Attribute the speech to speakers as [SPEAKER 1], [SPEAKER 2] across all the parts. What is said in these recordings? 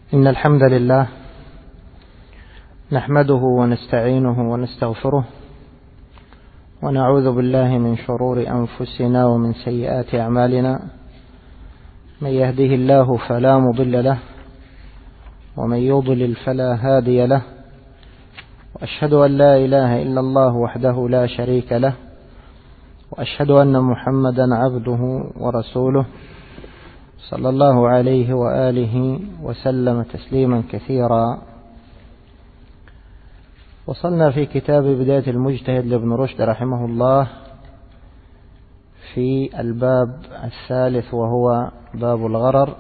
[SPEAKER 1] إن الحمد لله نحمده ونستعينه ونستغفره ونعوذ بالله من شرور أنفسنا ومن سيئات أعمالنا. من يهده الله فلا مضل له ومن يضلل فلا هادي له، وأشهد أن لا إله إلا الله وحده لا شريك له، وأشهد أن محمدا عبده ورسوله صلى الله عليه وآله وسلم تسليما كثيرا. وصلنا في كتاب بداية المجتهد لابن رشد رحمه الله في الباب الثالث وهو باب الغرر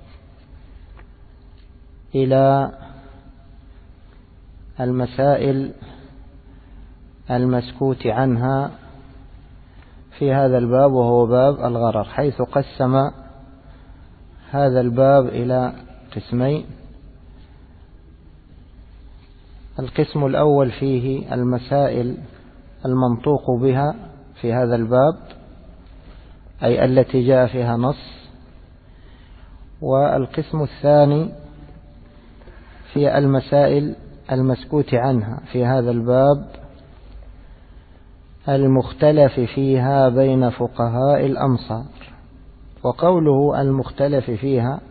[SPEAKER 1] إلى المسائل المسكوت عنها في هذا الباب، وهو باب الغرر، حيث قسم هذا الباب إلى قسمين. القسم الأول فيه المسائل المنطوق بها في هذا الباب، أي التي جاء فيها نص. والقسم الثاني في المسائل المسكوت عنها في هذا الباب، المختلف فيها بين فقهاء الأمصار. وقوله المختلف فيها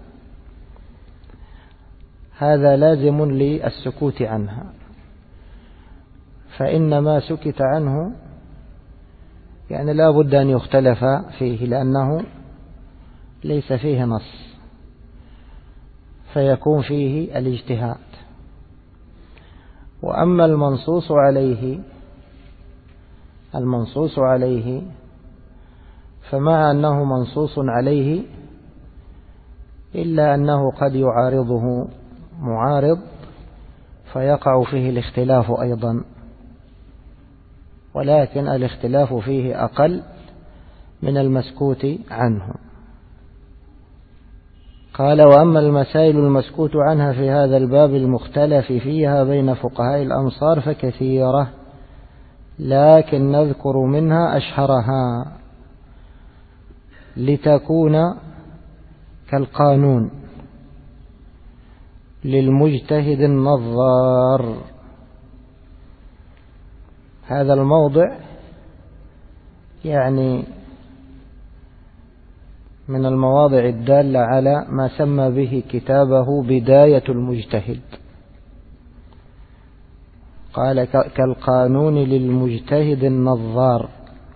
[SPEAKER 1] هذا لازم للسكوت عنها، فإن ما سكت عنه يعني لا بد أن يختلف فيه، لأنه ليس فيه نص فيكون فيه الاجتهاد. وأما المنصوص عليه فمع أنه منصوص عليه إلا أنه قد يعارضه معارض فيقع فيه الاختلاف أيضا، ولكن الاختلاف فيه أقل من المسكوت عنه. قال: وأما المسائل المسكوت عنها في هذا الباب المختلف فيها بين فقهاء الأمصار فكثيرة، لكن نذكر منها أشهرها لتكون كالقانون للمجتهد النظار. هذا الموضع يعني من المواضع الدالة على ما سمى به كتابه بداية المجتهد. قال: كالقانون للمجتهد النظار.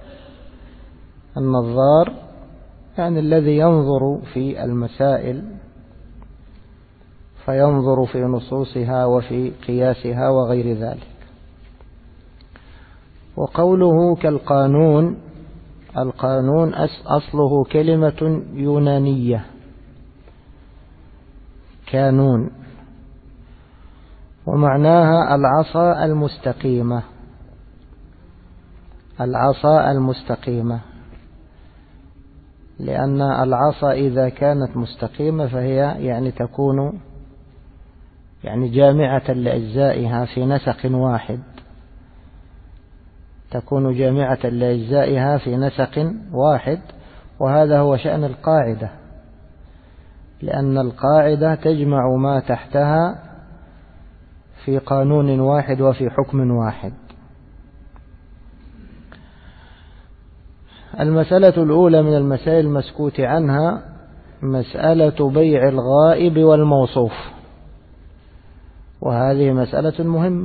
[SPEAKER 1] النظار يعني الذي ينظر في المسائل فينظر في نصوصها وفي قياسها وغير ذلك. وقوله كالقانون، القانون أصله كلمة يونانية كانون، ومعناها العصا المستقيمة. العصا المستقيمة، لأن العصا إذا كانت مستقيمة فهي يعني تكون يعني جامعة لأجزائها في نسق واحد، تكون جامعة لأجزائها في نسق واحد. وهذا هو شأن القاعدة، لأن القاعدة تجمع ما تحتها في قانون واحد وفي حكم واحد. المسألة الأولى من المسائل المسكوت عنها مسألة بيع الغائب والموصوف، وهذه مسألة مهمة.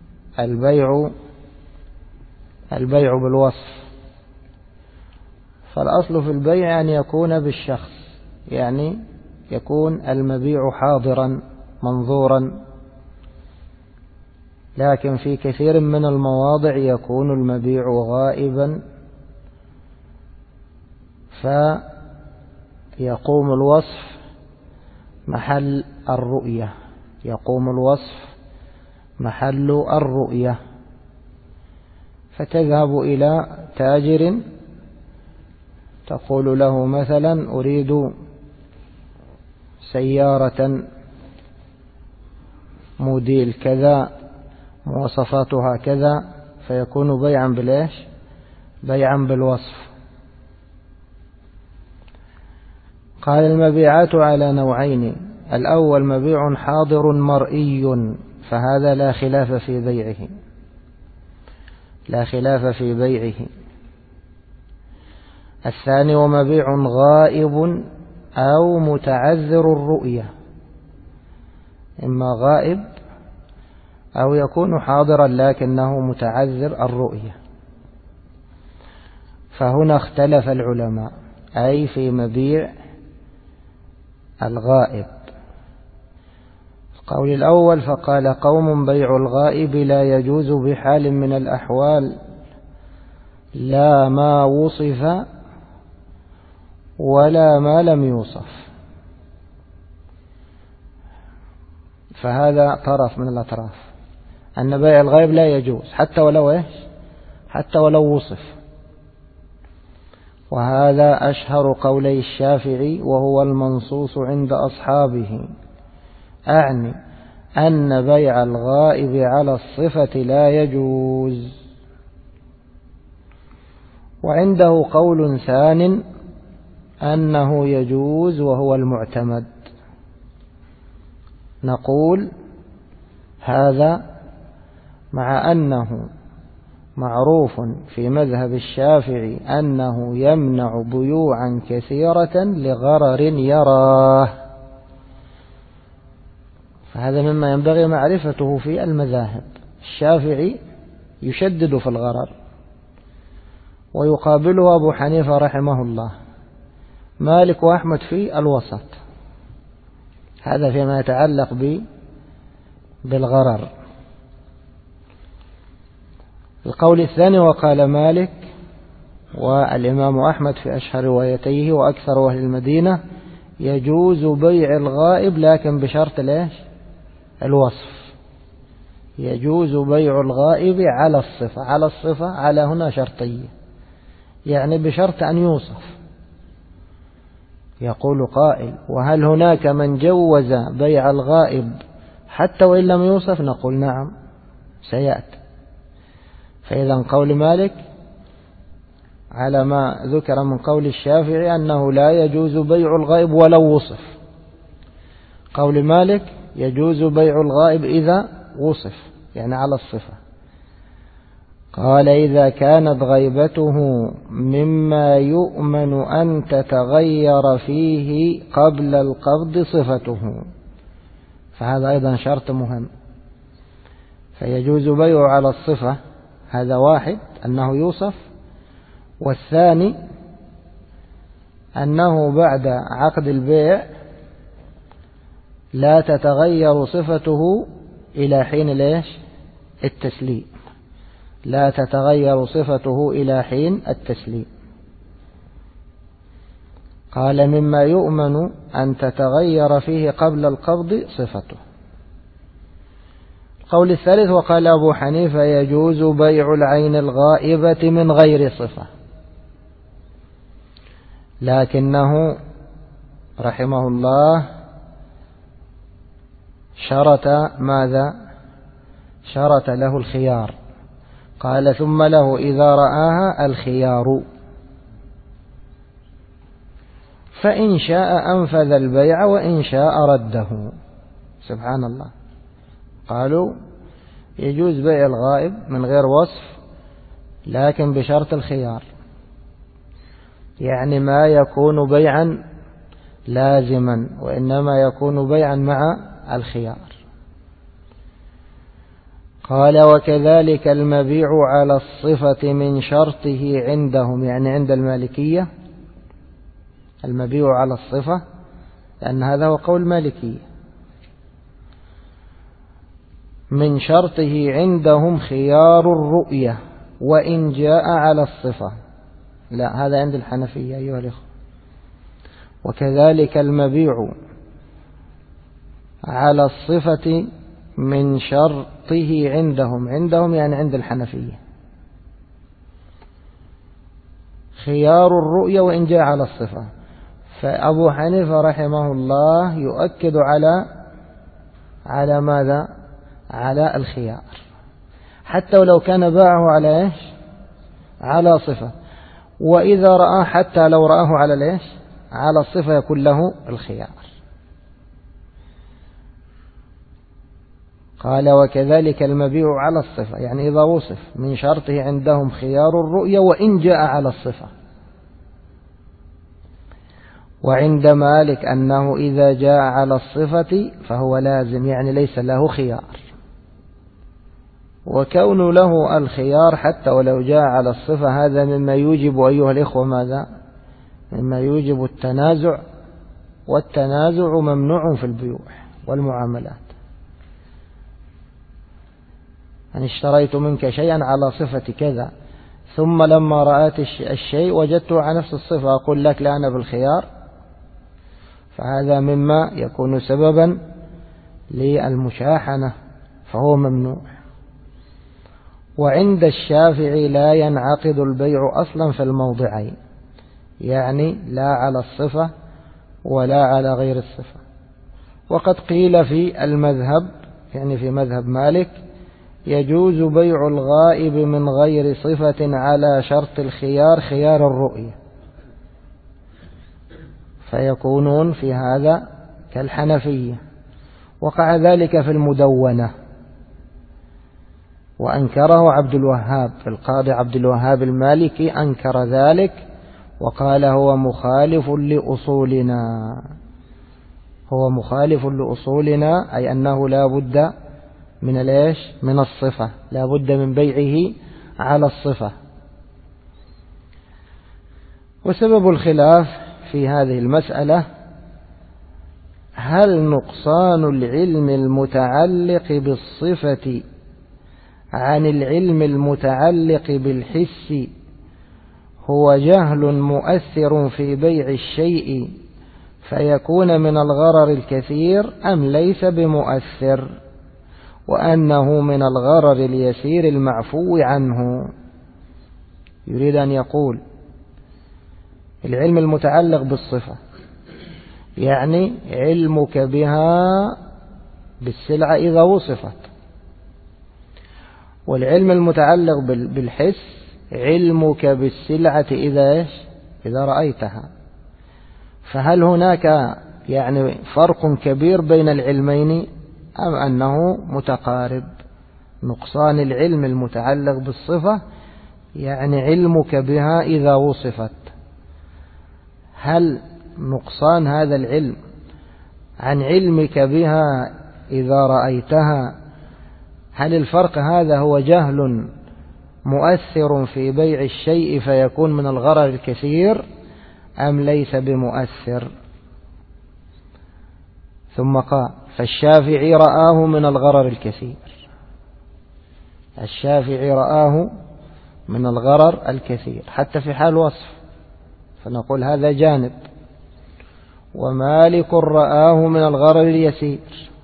[SPEAKER 1] البيع بالوصف، فالأصل في البيع أن يكون بالشخص، يعني يكون المبيع حاضرا منظورا، لكن في كثير من المواضع يكون المبيع غائبا، فيقوم الوصف محل الرؤية، يقوم الوصف محل الرؤية. فتذهب إلى تاجر تقول له مثلا: أريد سيارة موديل كذا مواصفاتها كذا، فيكون بيعا بالإيش؟ بيعا بالوصف. قال: المبيعات على نوعين: الأول مبيع حاضر مرئي، فهذا لا خلاف في بيعه، لا خلاف في بيعه. الثاني ومبيع غائب أو متعذر الرؤية، إما غائب أو يكون حاضرا لكنه متعذر الرؤية. فهنا اختلف العلماء أي في مبيع الغائب. القول الأول فقال قوم بيع الغائب لا يجوز بحال من الأحوال لا ما وصف ولا ما لم يوصف. فهذا طرف من الأطراف، أن بيع الغائب لا يجوز حتى ولو إيش، حتى ولو وصف. وهذا أشهر قولي الشافعي وهو المنصوص عند أصحابه، أعني أن بيع الغائب على الصفة لا يجوز. وعنده قول ثان أنه يجوز وهو المعتمد. نقول هذا مع أنه معروف في مذهب الشافعي أنه يمنع بيوعا كثيرة لغرر يراه، فهذا مما ينبغي معرفته في المذاهب. الشافعي يشدد في الغرر، ويقابله أبو حنيفة رحمه الله، مالك وأحمد في الوسط. هذا فيما يتعلق بالغرر. القول الثاني وقال مالك والإمام أحمد في أشهر روايتيه وأكثر أهل المدينة يجوز بيع الغائب لكن بشرط ليش الوصف. يجوز بيع الغائب على الصفة، على الصفة على هنا شرطية، يعني بشرط أن يوصف. يقول قائل وهل هناك من جوز بيع الغائب حتى وإن لم يوصف؟ نقول نعم سيأتي. فإذا قول مالك على ما ذكر من قول الشافعي أنه لا يجوز بيع الغائب ولو وصف. قول مالك يجوز بيع الغائب إذا وصف، يعني على الصفة. قال إذا كانت غيبته مما يؤمن أن تتغير فيه قبل القبض صفته، فهذا أيضا شرط مهم. فيجوز بيع على الصفة، هذا واحد أنه يوصف، والثاني أنه بعد عقد البيع لا تتغير صفته إلى حين ليش التسليم، لا تتغير صفته إلى حين التسليم. قال مما يؤمن أن تتغير فيه قبل القبض صفته. القول الثالث وقال أبو حنيفة يجوز بيع العين الغائبة من غير صفة، لكنه رحمه الله شرط ماذا؟ شرط له الخيار. قال ثم له إذا رآها الخيار، فإن شاء أنفذ البيع وإن شاء رده. سبحان الله. قالوا يجوز بيع الغائب من غير وصف لكن بشرط الخيار، يعني ما يكون بيعا لازما وإنما يكون بيعا مع الخيار. قال وكذلك المبيع على الصفة من شرطه عندهم، يعني عند المالكية المبيع على الصفة، لأن هذا هو قول مالكية. من شرطه عندهم خيار الرؤية وإن جاء على الصفة، لا هذا عند الحنفية أيها الأخوة. وكذلك المبيع على الصفة من شرطه عندهم يعني عند الحنفية خيار الرؤية وإن جاء على الصفة. فأبو حنيفة رحمه الله يؤكد على ماذا؟ على الخيار، حتى ولو كان باعه على إيش؟ على صفة. وإذا رآه حتى لو رآه على إيش؟ على الصفة يكون له الخيار. قال وكذلك المبيع على الصفة، يعني إذا وصف من شرطه عندهم خيار الرؤية وإن جاء على الصفة. وعند مالك أنه إذا جاء على الصفة فهو لازم، يعني ليس له خيار. وكون له الخيار حتى ولو جاء على الصفة هذا مما يوجب أيها الإخوة ماذا؟ مما يوجب التنازع، والتنازع ممنوع في البيوع والمعاملات. أن اشتريت منك شيئا على صفة كذا، ثم لما رأيت الشيء وجدته على نفس الصفة أقول لك لا أنا بالخيار، فهذا مما يكون سببا للمشاحنة، فهو ممنوع. وعند الشافعي لا ينعقد البيع أصلا في الموضعين، يعني لا على الصفة ولا على غير الصفة. وقد قيل في المذهب، يعني في مذهب مالك، يجوز بيع الغائب من غير صفة على شرط الخيار، خيار الرؤية، فيكونون في هذا كالحنفية. وقع ذلك في المدونة وأنكره عبد الوهاب، القاضي عبد الوهاب المالكي أنكر ذلك وقال هو مخالف لأصولنا، هو مخالف لأصولنا، أي أنه لا بد من الإيش؟ من الصفة، لا بد من بيعه على الصفة. وسبب الخلاف في هذه المسألة هل نقصان العلم المتعلق بالصفة عن العلم المتعلق بالحس هو جهل مؤثر في بيع الشيء فيكون من الغرر الكثير أم ليس بمؤثر، وأنه من الغرر اليسير المعفو عنه. يريد أن يقول العلم المتعلق بالصفة يعني علمك بها بالسلعة إذا وصفت، والعلم المتعلق بالحس علمك بالسلعة إذا رأيتها. فهل هناك يعني فرق كبير بين العلمين أم أنه متقارب؟ نقصان العلم المتعلق بالصفة يعني علمك بها إذا وصفت، هل نقصان هذا العلم عن علمك بها إذا رأيتها، هل الفرق هذا هو جهل مؤثر في بيع الشيء فيكون من الغرر الكثير أم ليس بمؤثر؟ ثم قال فالشافعي رآه من الغرر الكثير، الشافعي رآه من الغرر الكثير حتى في حال وصف، فنقول هذا جانب. ومالك رآه من الغرر اليسير.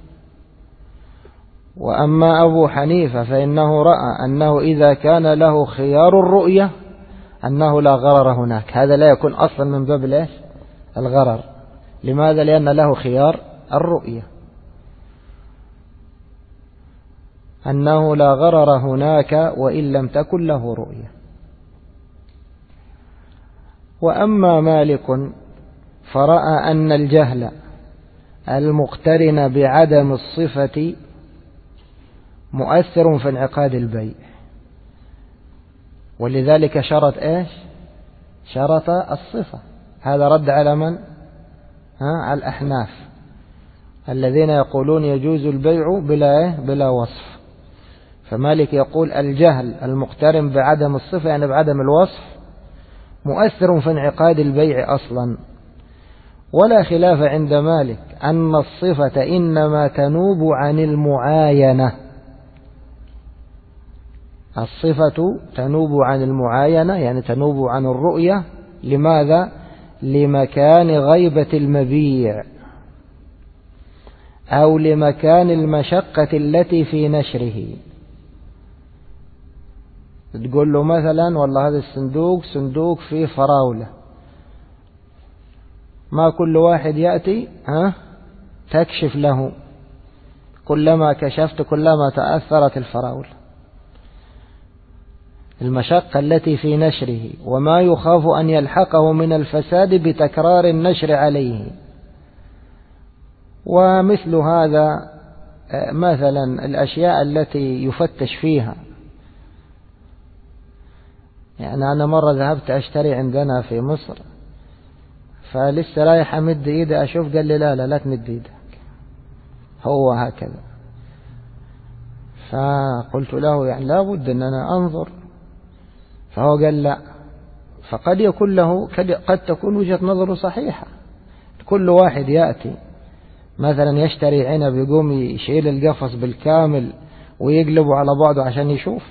[SPEAKER 1] وأما أبو حنيفة فإنه رأى أنه إذا كان له خيار الرؤية أنه لا غرر هناك، هذا لا يكون أصلا من باب الغرر. لماذا؟ لأن له خيار الرؤية، أنه لا غرر هناك وإن لم تكن له رؤية. وأما مالك فرأى أن الجهل المقترن بعدم الصفة مؤثر في انعقاد البيع، ولذلك شرط شرط الصفة. هذا رد على من؟ على الأحناف الذين يقولون يجوز البيع بلا وصف. فمالك يقول الجهل المقترن بعدم الصفة يعني بعدم الوصف مؤثر في انعقاد البيع أصلا. ولا خلاف عند مالك أن الصفة إنما تنوب عن المعاينة، الصفة تنوب عن المعاينة يعني تنوب عن الرؤية. لماذا؟ لمكان غيبة المبيع أو لمكان المشقة التي في نشره. تقول له مثلا والله هذا الصندوق صندوق فيه فراولة، ما كل واحد يأتي تكشف له، كلما كشفت كلما تأثرت الفراولة. المشقة التي في نشره وما يخاف أن يلحقه من الفساد بتكرار النشر عليه. ومثل هذا مثلا الأشياء التي يفتش فيها. يعني أنا مرة ذهبت أشتري عندنا في مصر، فلسه رايح أمد إيدي أشوف، قال لي لا تمد إيدك، هو هكذا. فقلت له يعني لابد أن أنا أنظر، فهو قال لا. فقد يكون له قد تكون وجهة نظره صحيحة. كل واحد يأتي مثلا يشتري عنب، يقوم يشيل القفص بالكامل ويقلبه على بعضه عشان يشوف.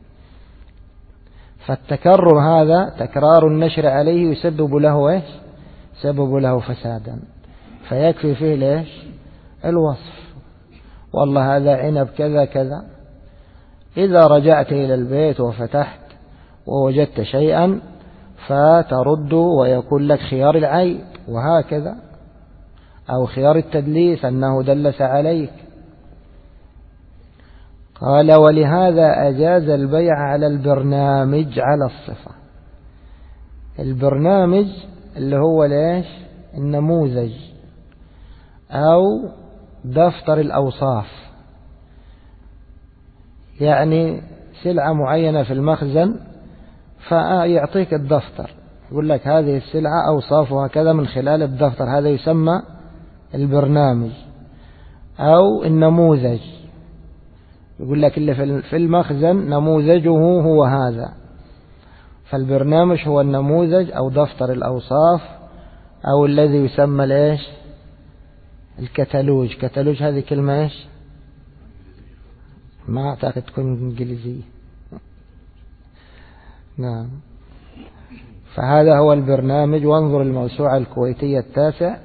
[SPEAKER 1] فالتكرر هذا، تكرار النشر عليه، يسبب له ايش؟ يسبب له فسادا. فيكفي فيه ليش؟ الوصف، والله هذا عنب كذا كذا. إذا رجعت إلى البيت وفتحت ووجدت شيئا فترد ويكون لك خيار العيب، وهكذا، أو خيار التدليس أنه دلس عليك. قال: ولهذا أجاز البيع على البرنامج على الصفة. البرنامج اللي هو ليش؟ النموذج أو دفتر الأوصاف. يعني سلعة معينة في المخزن فيعطيك الدفتر، يقول لك هذه السلعة أوصافها كذا من خلال الدفتر، هذا يسمى البرنامج. أو النموذج، يقول لك اللي في المخزن نموذجه هو هذا. فالبرنامج هو النموذج أو دفتر الأوصاف، أو الذي يسمى ليش؟ الكتالوج. كتالوج هذه كلمة ايش؟ ما أعتقد تكون إنجليزية. نعم. فهذا هو البرنامج. وانظر الموسوعة الكويتية 9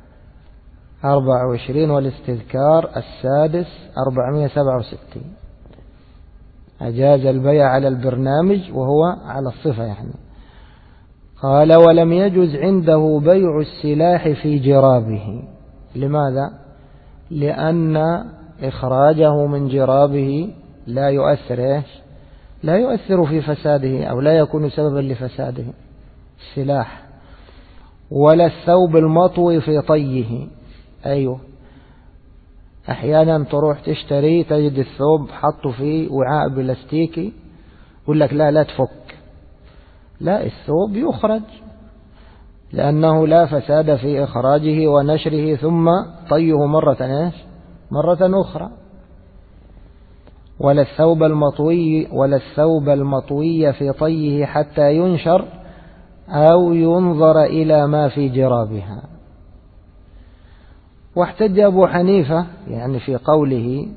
[SPEAKER 1] 24 والاستذكار 6 467. أجاز البيع على البرنامج وهو على الصفة يعني. قال: ولم يجز عنده بيع السلاح في جرابه. لماذا؟ لأن إخراجه من جرابه لا يؤثر لا يؤثر في فساده، أو لا يكون سببا لفساده السلاح. ولا الثوب المطوي في طيه. أيوه، أحيانا تروح تشتري تجد الثوب حطه في وعاء بلاستيكي، يقول لك لا تفك. لا، الثوب يخرج لأنه لا فساد في إخراجه ونشره ثم طيه مرة أخرى. ولا الثوب المطوي في طيه حتى ينشر أو ينظر إلى ما في جرابها. واحتج أبو حنيفة يعني في قوله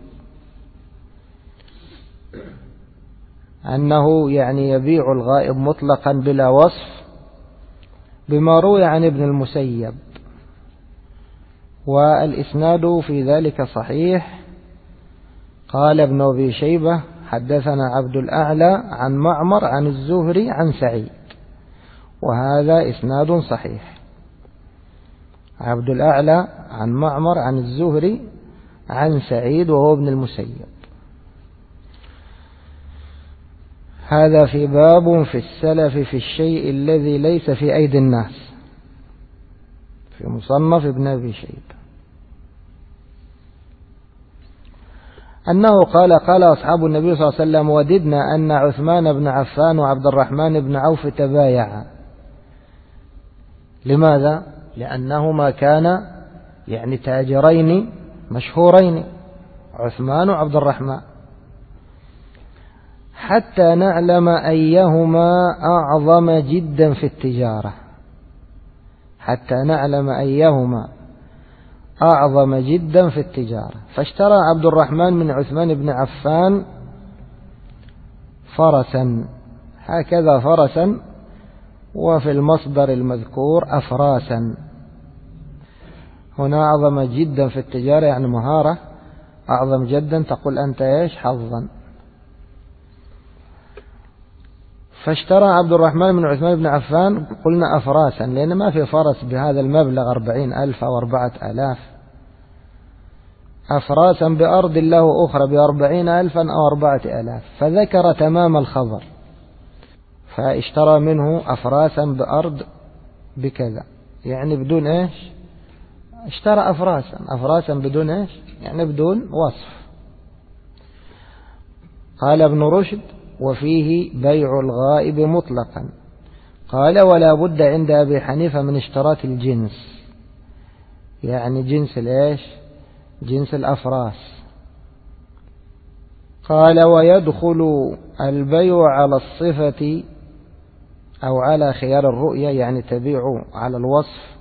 [SPEAKER 1] أنه يعني يبيع الغائب مطلقا بلا وصف بما روي عن ابن المسيب، والإسناد في ذلك صحيح. قال ابن أبي شيبة: حدثنا عبد الأعلى عن معمر عن الزهري عن سعيد، وهذا إسناد صحيح. عبد الأعلى عن معمر عن الزهري عن سعيد وهو ابن المسيب. هذا في باب في السلف في الشيء الذي ليس في أيدي الناس، في مصنف ابن أبي شيبة، أنه قال أصحاب النبي صلى الله عليه وسلم: وددنا أن عثمان بن عفان وعبد الرحمن بن عوف تبايعا. لماذا؟ لأنهما كان يعني تاجرين مشهورين، عثمان وعبد الرحمن، حتى نعلم أيهما أعظم جدا في التجارة. حتى نعلم أيهما أعظم جدا في التجارة. فاشترى عبد الرحمن من عثمان بن عفان فرسا، هكذا فرسا، وفي المصدر المذكور أفراسا. هنا أعظم جدا في التجارة يعني مهارة، أعظم جدا تقول أنت إيش حظا. فاشترى عبد الرحمن من عثمان بن عفان، قلنا أفراسا لأن ما في فرس بهذا المبلغ 40,000 أو 4,000. أفراسا بأرض له أخرى ب40,000 أو 4,000، فذكر تمام الخبر. فاشترى منه أفراسا بأرض بكذا، يعني بدون إيش اشترى أفراسا بدون إيش؟ يعني بدون وصف. قال ابن رشد: وفيه بيع الغائب مطلقا. قال: ولا بد عند أبي حنيفة من اشتراط الجنس، يعني جنس الإيش؟ جنس الأفراس. قال: ويدخل البيع على الصفة أو على خيار الرؤية، يعني تبيع على الوصف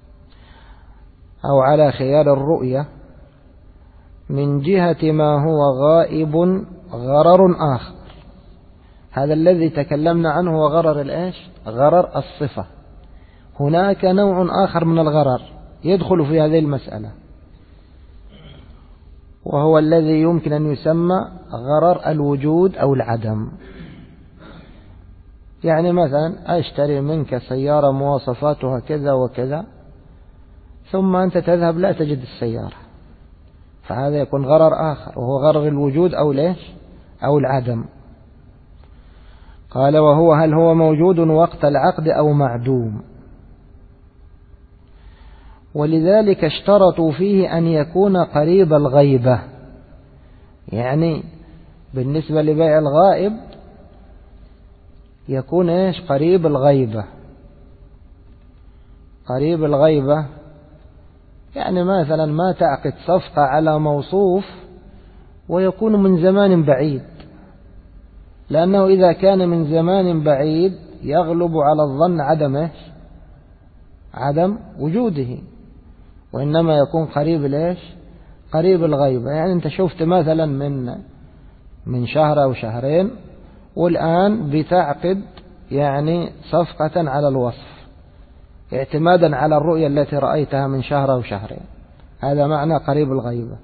[SPEAKER 1] أو على خيار الرؤية من جهة ما هو غائب غرر آخر. هذا الذي تكلمنا عنه هو غرر الإيش؟ غرر الصفة. هناك نوع آخر من الغرر يدخل في هذه المسألة، وهو الذي يمكن أن يسمى غرر الوجود أو العدم. يعني مثلا أشتري منك سيارة مواصفاتها كذا وكذا، ثم أنت تذهب لا تجد السيارة، فهذا يكون غرر آخر، وهو غرر الوجود أو ليش أو العدم. قال: وهو هل هو موجود وقت العقد أو معدوم؟ ولذلك اشترطوا فيه أن يكون قريب الغيبة. يعني بالنسبة لبيع الغائب يكون إيش؟ قريب الغيبة. قريب الغيبة يعني مثلا ما تعقد صفقة على موصوف ويكون من زمان بعيد، لأنه إذا كان من زمان بعيد يغلب على الظن عدم إيش؟ عدم وجوده، وإنما يكون قريب الإيش؟ قريب الغيبة. يعني أنت شفت مثلا من شهر أو شهرين، والآن بتعقد يعني صفقة على الوصف اعتمادا على الرؤية التي رأيتها من شهر أو شهرين، هذا معنى قريب الغيبة.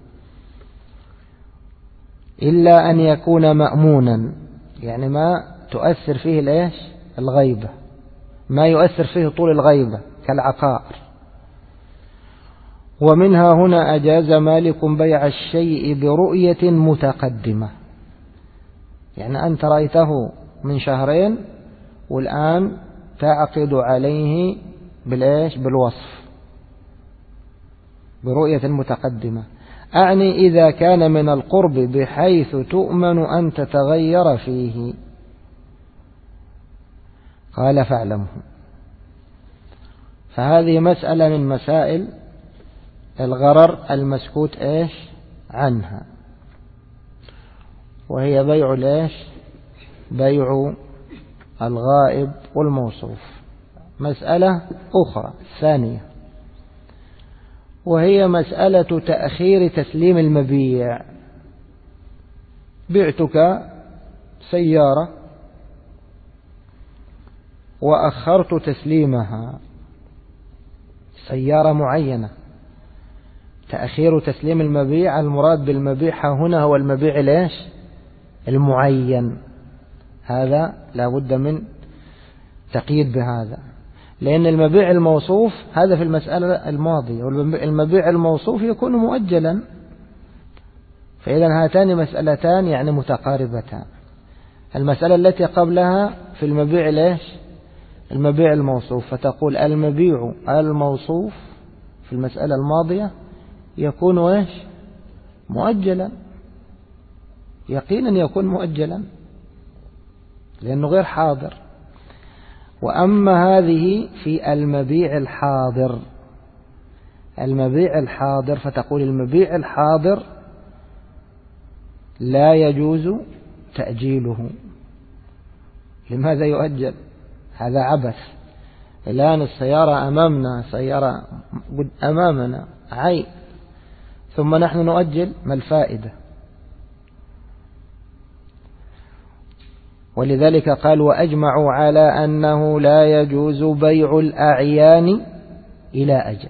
[SPEAKER 1] إلا أن يكون مأمونا، يعني ما تؤثر فيه الإيش؟ الغيبة، ما يؤثر فيه طول الغيبة كالعقار. ومنها هنا أجاز مالك بيع الشيء برؤية متقدمة، يعني أنت رأيته من شهرين والآن تعقد عليه بالإيش؟ بالوصف، برؤية متقدمة. أعني إذا كان من القرب بحيث تؤمن أن تتغير فيه. قال: فاعلمه. فهذه مسألة من مسائل الغرر المسكوت إيش؟ عنها، وهي بيع الإيش؟ بيع الغائب والموصوف. مسألة أخرى ثانية، وهي مسألة تأخير تسليم المبيع. بعتك سيارة وأخرت تسليمها، سيارة معينة. تأخير تسليم المبيع، المراد بالمبيع هنا هو المبيع ليش؟ المعين. هذا لا بد من تقييد بهذا، لأن المبيع الموصوف هذا في المسألة الماضية، والمبيع الموصوف يكون مؤجلا. فإذا هاتان مسألتان يعني متقاربتان. المسألة التي قبلها في المبيع ليش؟ المبيع الموصوف، فتقول المبيع الموصوف في المسألة الماضية يكون ايش؟ مؤجلا، يقينا يكون مؤجلا لأنه غير حاضر. وأما هذه في المبيع الحاضر، المبيع الحاضر فتقول المبيع الحاضر لا يجوز تأجيله. لماذا يؤجل؟ هذا عبث. الآن السيارة أمامنا، سيارة أمامنا عين، ثم نحن نؤجل، ما الفائدة؟ ولذلك قال: وأجمعوا على أنه لا يجوز بيع الأعيان إلى أجل.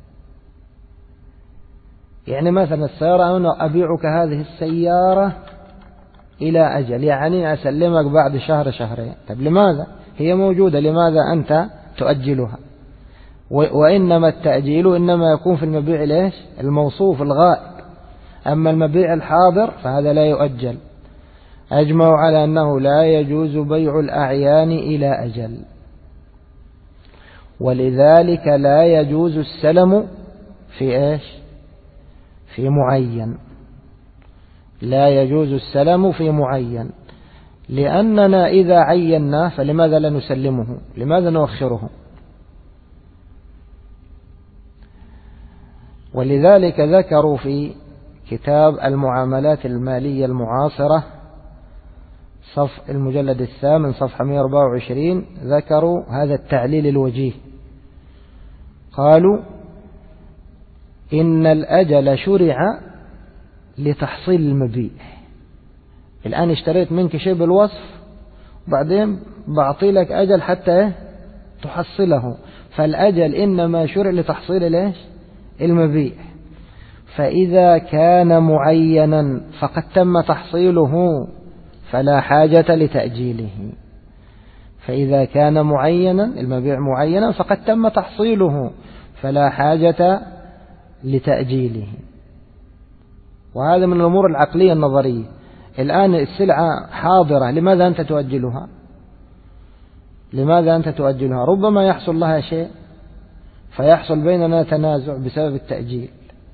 [SPEAKER 1] يعني مثلا السيارة أنا أبيعك هذه السيارة إلى أجل، يعني أسلمك بعد شهر شهرين. طب لماذا؟ هي موجودة، لماذا أنت تؤجلها؟ وإنما التأجيل إنما يكون في المبيع ليش؟ الموصوف الغائب. أما المبيع الحاضر فهذا لا يؤجل. أجمعوا على أنه لا يجوز بيع الأعيان إلى أجل، ولذلك لا يجوز السلم في إيش؟ في معين. لا يجوز السلام في معين، لأننا إذا عيناه فلماذا لا نسلمه؟ لماذا نؤخره؟ ولذلك ذكروا في كتاب المعاملات المالية المعاصرة المجلد 8 صفحة 124 ذكروا هذا التعليل الوجيه. قالوا إن الأجل شرع لتحصيل المبيع. الآن اشتريت منك شيء بالوصف، وبعدين بعطي لك أجل حتى تحصله، فالأجل إنما شرع لتحصيل المبيع. فإذا كان معينا فقد تم تحصيله فلا حاجة لتأجيله. فإذا كان معينا المبيع معينا فقد تم تحصيله فلا حاجة لتأجيله. وهذا من الأمور العقلية النظرية. الآن السلعة حاضرة، لماذا أنت تؤجلها؟ لماذا أنت تؤجلها؟ ربما يحصل لها شيء فيحصل بيننا تنازع بسبب التأجيل.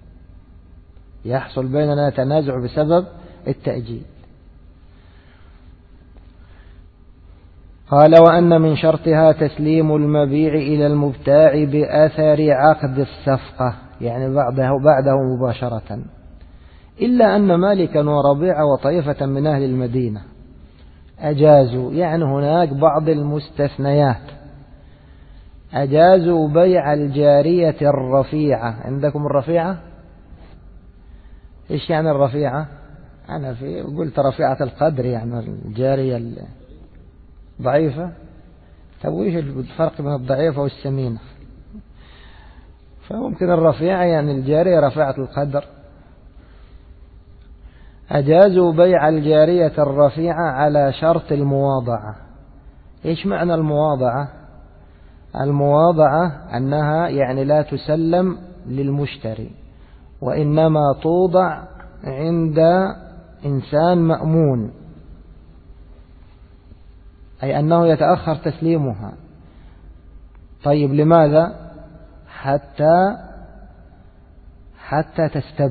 [SPEAKER 1] يحصل بيننا تنازع بسبب التأجيل. قال وأن من شرطها تسليم المبيع إلى المبتاع بأثر عقد الصفقة، يعني بعده مباشرة، إلا أن مالكا وربيع وطائفة من أهل المدينة أجازوا، يعني هناك بعض المستثنيات، أجازوا بيع الجارية الرفيعة. عندكم الرفيعة؟ إيش يعني الرفيعة؟ أنا قلت رفيعة القدر، يعني الجارية ضعيفة. طب وإيش الفرق بين الضعيفة والسمينة؟ فممكن الرفيعة يعني الجارية رفيعة القدر. أجازوا بيع الجارية الرفيعة على شرط المواضعة. إيش معنى المواضعة؟ المواضعة أنها يعني لا تسلم للمشتري، وإنما توضع عند إنسان مأمون، أي أنه يتأخر تسليمها. طيب لماذا؟ حتى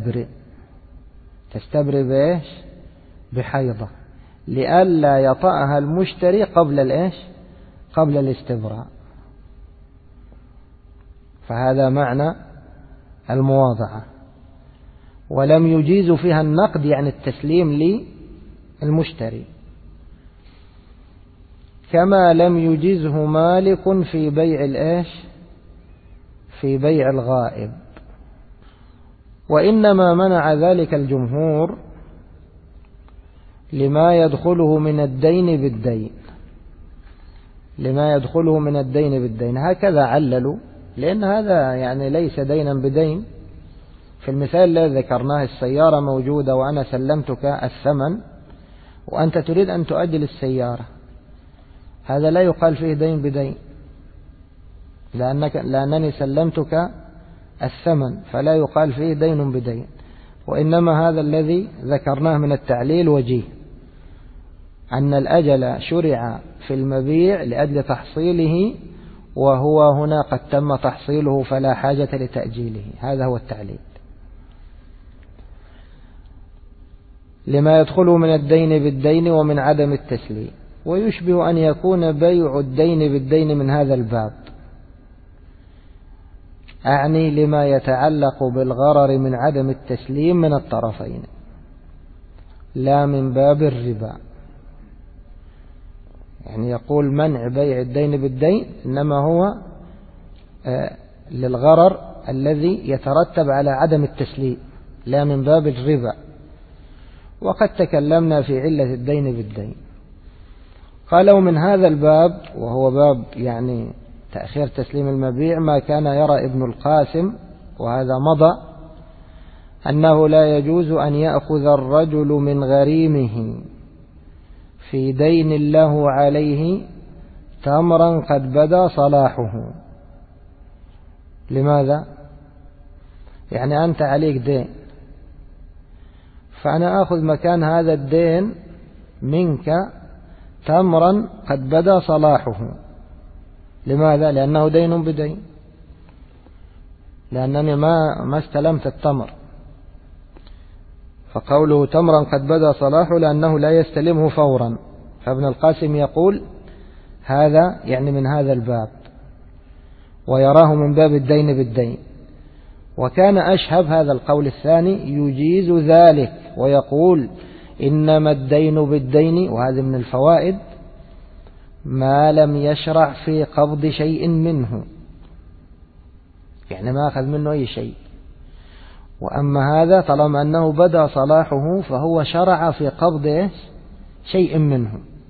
[SPEAKER 1] تستبرئ بإيش؟ بحيضة، لئلا يطأها المشتري قبل الاستبراء. فهذا معنى المواضعة. ولم يجيز فيها النقد، يعني التسليم للمشتري، كما لم يجزه مالك في بيع الغائب. وإنما منع ذلك الجمهور لما يدخله من الدين بالدين. هكذا عللوا، لأن هذا يعني ليس دينا بدين. في المثال الذي ذكرناه السيارة موجودة وأنا سلمتك الثمن وأنت تريد أن تؤجل السيارة، هذا لا يقال فيه دين بدين، لأنني سلمتك الثمن، فلا يقال فيه دين بدين. وإنما هذا الذي ذكرناه من التعليل وجيه، أن الأجل شرع في المبيع لأجل تحصيله، وهو هنا قد تم تحصيله فلا حاجة لتأجيله. هذا هو التعليل. لما يدخله من الدين بالدين ومن عدم التسليم. ويشبه أن يكون بيع الدين بالدين من هذا الباب، أعني لما يتعلق بالغرر من عدم التسليم من الطرفين، لا من باب الربا. يعني يقول منع بيع الدين بالدين إنما هو للغرر الذي يترتب على عدم التسليم، لا من باب الربا. وقد تكلمنا في علة الدين بالدين. قالوا من هذا الباب، وهو باب يعني تأخير تسليم المبيع، ما كان يرى ابن القاسم، وهذا مضى، أنه لا يجوز أن يأخذ الرجل من غريمه في دين له عليه تمرا قد بدا صلاحه. لماذا؟ يعني أنت عليك دين، فأنا أخذ مكان هذا الدين منك تمرا قد بدا صلاحه. لماذا؟ لأنه دين بدين. لأنني ما استلمت التمر. فقوله تمرا قد بدا صلاحه لأنه لا يستلمه فورا. فابن القاسم يقول هذا يعني من هذا الباب، ويراه من باب الدين بالدين. وكان أشهب هذا القول الثاني يجيز ذلك ويقول إنما الدين بالدين، وهذا من الفوائد، ما لم يشرع في قبض شيء منه، يعني ما أخذ منه أي شيء. وأما هذا طالما أنه بدأ صلاحه فهو شرع في قبض شيء منه.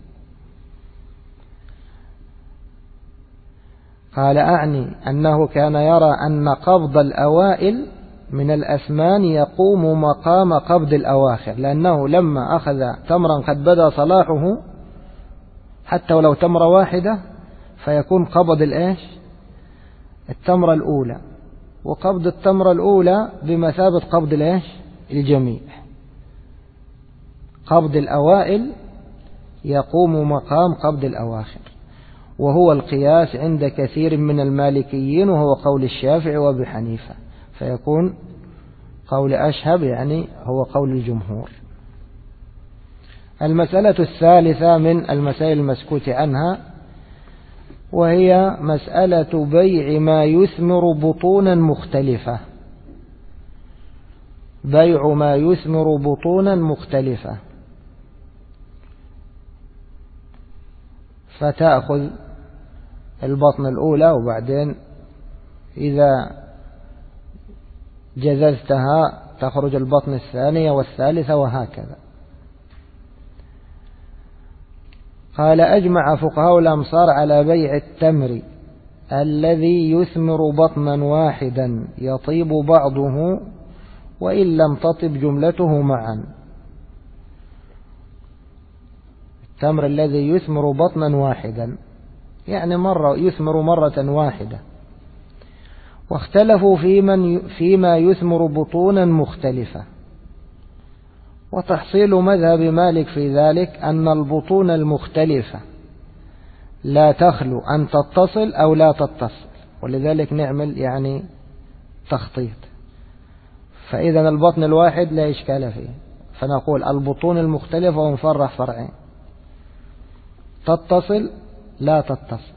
[SPEAKER 1] قال أعني أنه كان يرى أن قبض الأوائل من الأثمان يقوم مقام قبض الأواخر، لأنه لما أخذ تمرا قد بدأ صلاحه حتى ولو تمرة واحدة فيكون قبض التمرة الأولى، وقبض التمرة الأولى بمثابة قبض الجميع. قبض الأوائل يقوم مقام قبض الأواخر، وهو القياس عند كثير من المالكيين، وهو قول الشافعي وابي حنيفة، فيكون قول أشهب يعني هو قول الجمهور. المسألة الثالثة من المسائل المسكوت عنها، وهي مسألة بيع ما يثمر بطونا مختلفة. بيع ما يثمر بطونا مختلفة، فتأخذ البطن الأولى وبعدين إذا جززتها تخرج البطن الثانية والثالثة وهكذا. قال أجمع فقهاء الأمصار على بيع التمر الذي يثمر بطنا واحدا يطيب بعضه وإن لم تطب جملته معا. التمر الذي يثمر بطنا واحدا يعني يثمر مرة واحدة. واختلفوا فيما يثمر بطونا مختلفة. وتحصيل مذهب مالك في ذلك أن البطون المختلفة لا تخلو أن تتصل أو لا تتصل، ولذلك نعمل يعني تخطيط. فإذا البطن الواحد لا إشكال فيه، فنقول البطون المختلفة ونفرح فرعين: تتصل لا تتصل.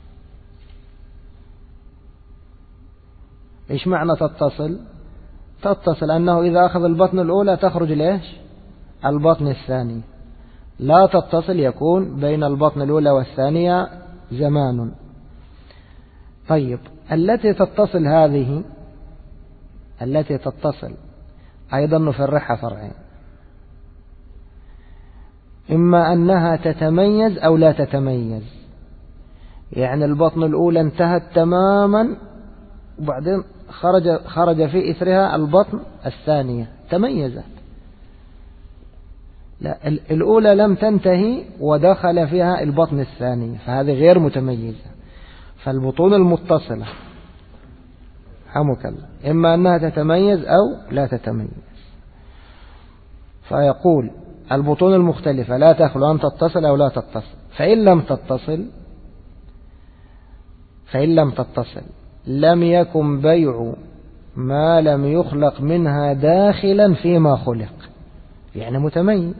[SPEAKER 1] إيش معنى تتصل؟ تتصل أنه إذا أخذ البطن الأولى تخرج البطن الثاني. لا تتصل يكون بين البطن الأولى والثانية زمان. طيب، التي تتصل هذه التي تتصل أيضا نفرحها فرعين: إما أنها تتميز أو لا تتميز، يعني البطن الأولى انتهت تماما وبعدين خرج في إثرها البطن الثانية تميزت. لا، الأولى لم تنتهي ودخل فيها البطن الثاني، فهذه غير متميزة. فالبطون المتصلة حمك الله إما أنها تتميز أو لا تتميز. فيقول البطون المختلفة لا تخلو أن تتصل أو لا تتصل. فإن لم تتصل لم يكن بيع ما لم يخلق منها داخلا فيما خلق، يعني متميز،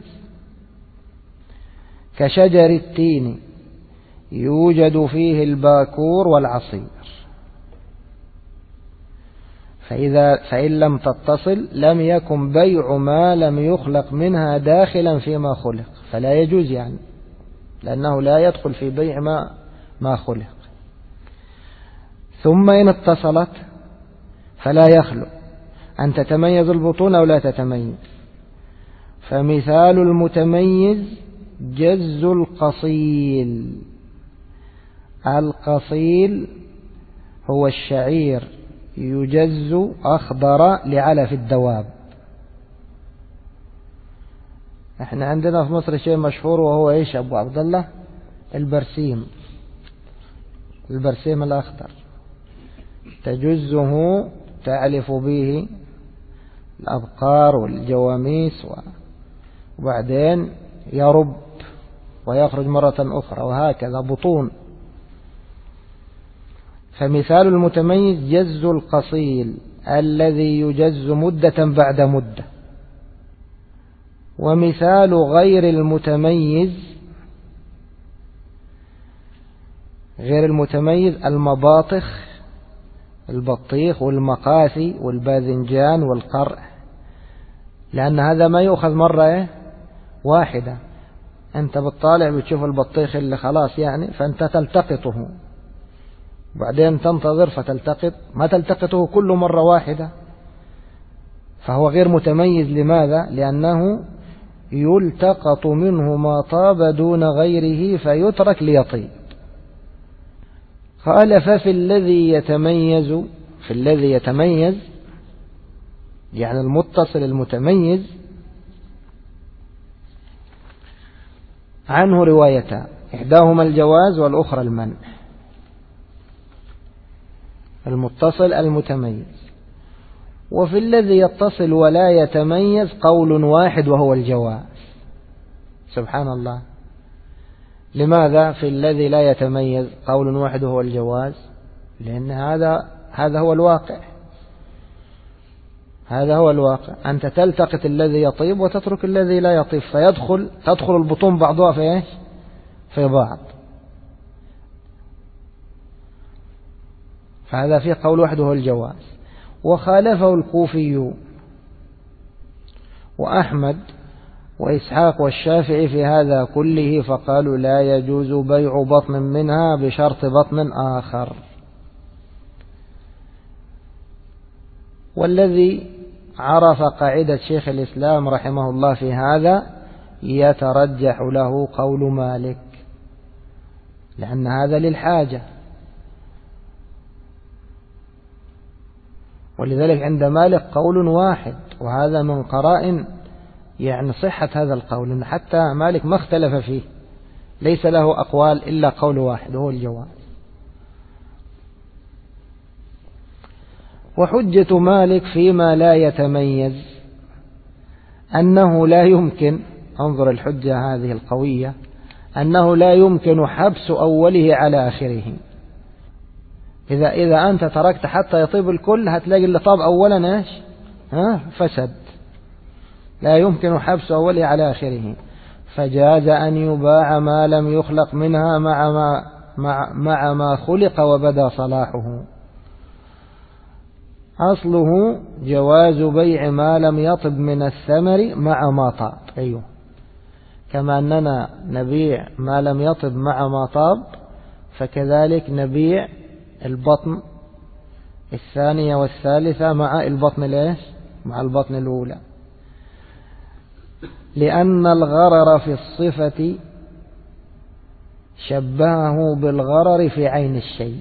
[SPEAKER 1] كشجر التين يوجد فيه الباكور والعصير. فإن لم تتصل لم يكن بيع ما لم يخلق منها داخلا فيما خلق، فلا يجوز يعني، لأنه لا يدخل في بيع ما خلق. ثم إن اتصلت فلا يخلو أن تتميز البطون أو لا تتميز. فمثال المتميز جز القصيل. القصيل هو الشعير يجز أخضر لعلف الدواب. احنا عندنا في مصر شيء مشهور، وهو ايش أبو عبد الله؟ البرسيم الأخضر، تجزه تعلف به الأبقار والجواميس، وبعدين يرب ويخرج مرة أخرى، وهكذا بطون. فمثال المتميز جز القصيل الذي يجز مدة بعد مدة. ومثال غير المتميز المباطخ، البطيخ والمقاثي والباذنجان والقرع، لأن هذا ما يؤخذ مرة واحدة. أنت بتطالع بتشوف البطيخ اللي خلاص يعني، فأنت تلتقطه بعدين تنتظر فتلتقط، ما تلتقطه كل مرة واحدة، فهو غير متميز. لماذا؟ لأنه يلتقط منه ما طاب دون غيره فيترك ليطيب. قال ففي الذي يتميز يعني المتصل المتميز عنه روايتان، إحداهما الجواز والأخرى المنع. المتصل المتميز. وفي الذي يتصل ولا يتميز قول واحد وهو الجواز. سبحان الله. لماذا في الذي لا يتميز قول واحد وهو الجواز؟ لأن هذا هو الواقع. هذا هو الواقع. أنت تلتقط الذي يطيب وتترك الذي لا يطيب، تدخل البطون بعضها في بعض. فهذا فيه قول واحد وهو الجواز. وخالفه الكوفي وأحمد وإسحاق والشافعي في هذا كله، فقالوا لا يجوز بيع بطن منها بشرط بطن آخر. والذي عرف قاعدة شيخ الإسلام رحمه الله في هذا يترجح له قول مالك، لأن هذا للحاجة. ولذلك عند مالك قول واحد، وهذا من قرائن يعني صحة هذا القول، إن حتى مالك ما اختلف فيه، ليس له أقوال إلا قول واحد وهو الجواز. وحجة مالك فيما لا يتميز أنه لا يمكن، انظر الحجة هذه القوية، أنه لا يمكن حبس أوله على آخره. إذا أنت تركت حتى يطيب الكل هتلاقي اللي طاب أولا فسد. لا يمكن حبس أوله على آخره. فجاز أن يباع ما لم يخلق منها مع ما خلق وبدا صلاحه. أصله جواز بيع ما لم يطب من الثمر مع ما طاب. أيوه، كما أننا نبيع ما لم يطب مع ما طاب، فكذلك نبيع البطن الثانية والثالثة مع البطن مع البطن الأولى. لأن الغرر في الصفة شبهه بالغرر في عين الشيء.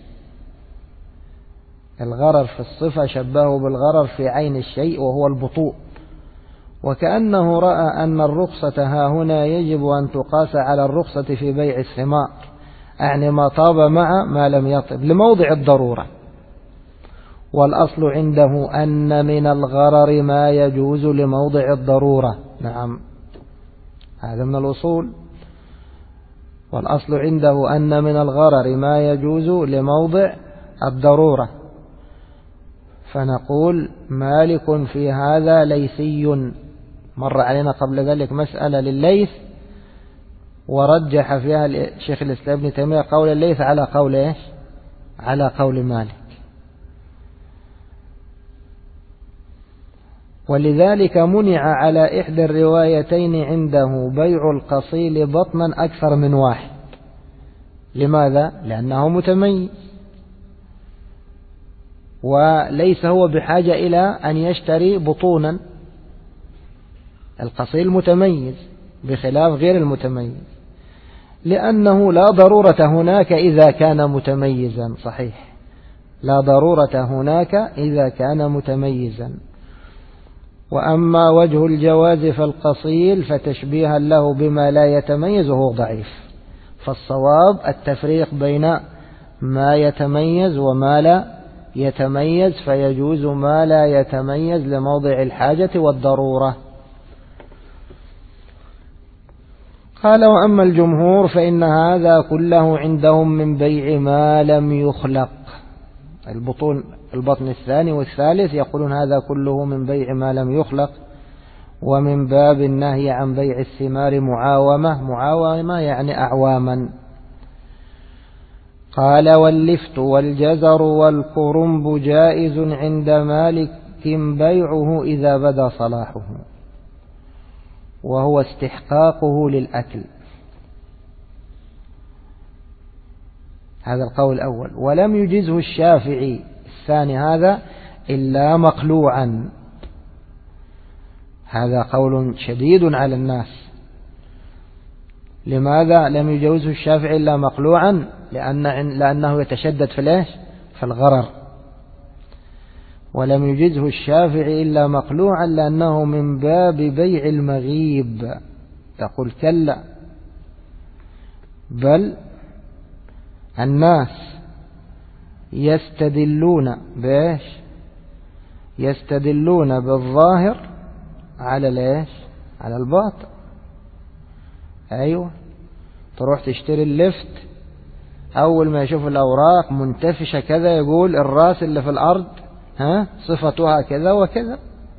[SPEAKER 1] الغرر في الصفة شبهه بالغرر في عين الشيء وهو البطوء، وكأنه رأى أن الرخصة ها هنا يجب أن تقاس على الرخصة في بيع الثمار، يعني ما طاب مع ما لم يطب لموضع الضرورة. والأصل عنده أن من الغرر ما يجوز لموضع الضرورة. نعم، هذا من الأصول. والأصل عنده أن من الغرر ما يجوز لموضع الضرورة. فنقول مالك في هذا ليثي. مر علينا قبل ذلك مسألة للليث ورجح فيها شيخ الإسلام ابن تيمية قول الليث على قول على قول مالك. ولذلك منع على إحدى الروايتين عنده بيع القصيل بطنا أكثر من واحد. لماذا؟ لأنه متميز، وليس هو بحاجة إلى أن يشتري بطونا. القصيل متميز بخلاف غير المتميز، لأنه لا ضرورة هناك إذا كان متميزا. صحيح، لا ضرورة هناك إذا كان متميزا. وأما وجه الجواز فالقصيل فتشبيها له بما لا يتميز وهو ضعيف. فالصواب التفريق بين ما يتميز وما لا يتميز، فيجوز ما لا يتميز لموضع الحاجة والضرورة. قال وأما الجمهور فإن هذا كله عندهم من بيع ما لم يخلق. البطن الثاني والثالث يقولون هذا كله من بيع ما لم يخلق، ومن باب النهي عن بيع الثمار معاومة يعني أعواما. قال واللفت والجزر والكرنب جائز عند مالك بيعه إذا بدا صلاحه، وهو استحقاقه للأكل. هذا القول الأول. ولم يجزه الشافعي الثاني هذا إلا مقلوعا. هذا قول شديد على الناس. لماذا لم يجوزه الشافعي إلا مقلوعا؟ لأنه يتشدد في الغرر. ولم يجزه الشافعي إلا مقلوعا لأنه من باب بيع المغيب. تقول كلا، بل الناس يستدلون يستدلون بالظاهر على على الباطن. أيوة، تروح تشتري اللفت، أول ما يشوف الأوراق منتفشة كذا يقول الراس اللي في الأرض صفتها كذا وكذا.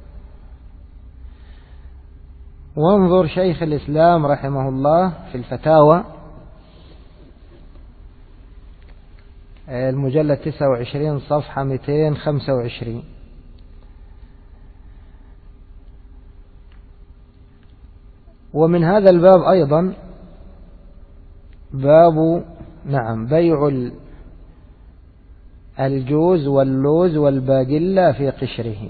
[SPEAKER 1] وانظر شيخ الإسلام رحمه الله في الفتاوى المجلد 29 صفحة 225. ومن هذا الباب أيضا باب بيع الجوز واللوز والباقلة في قشره.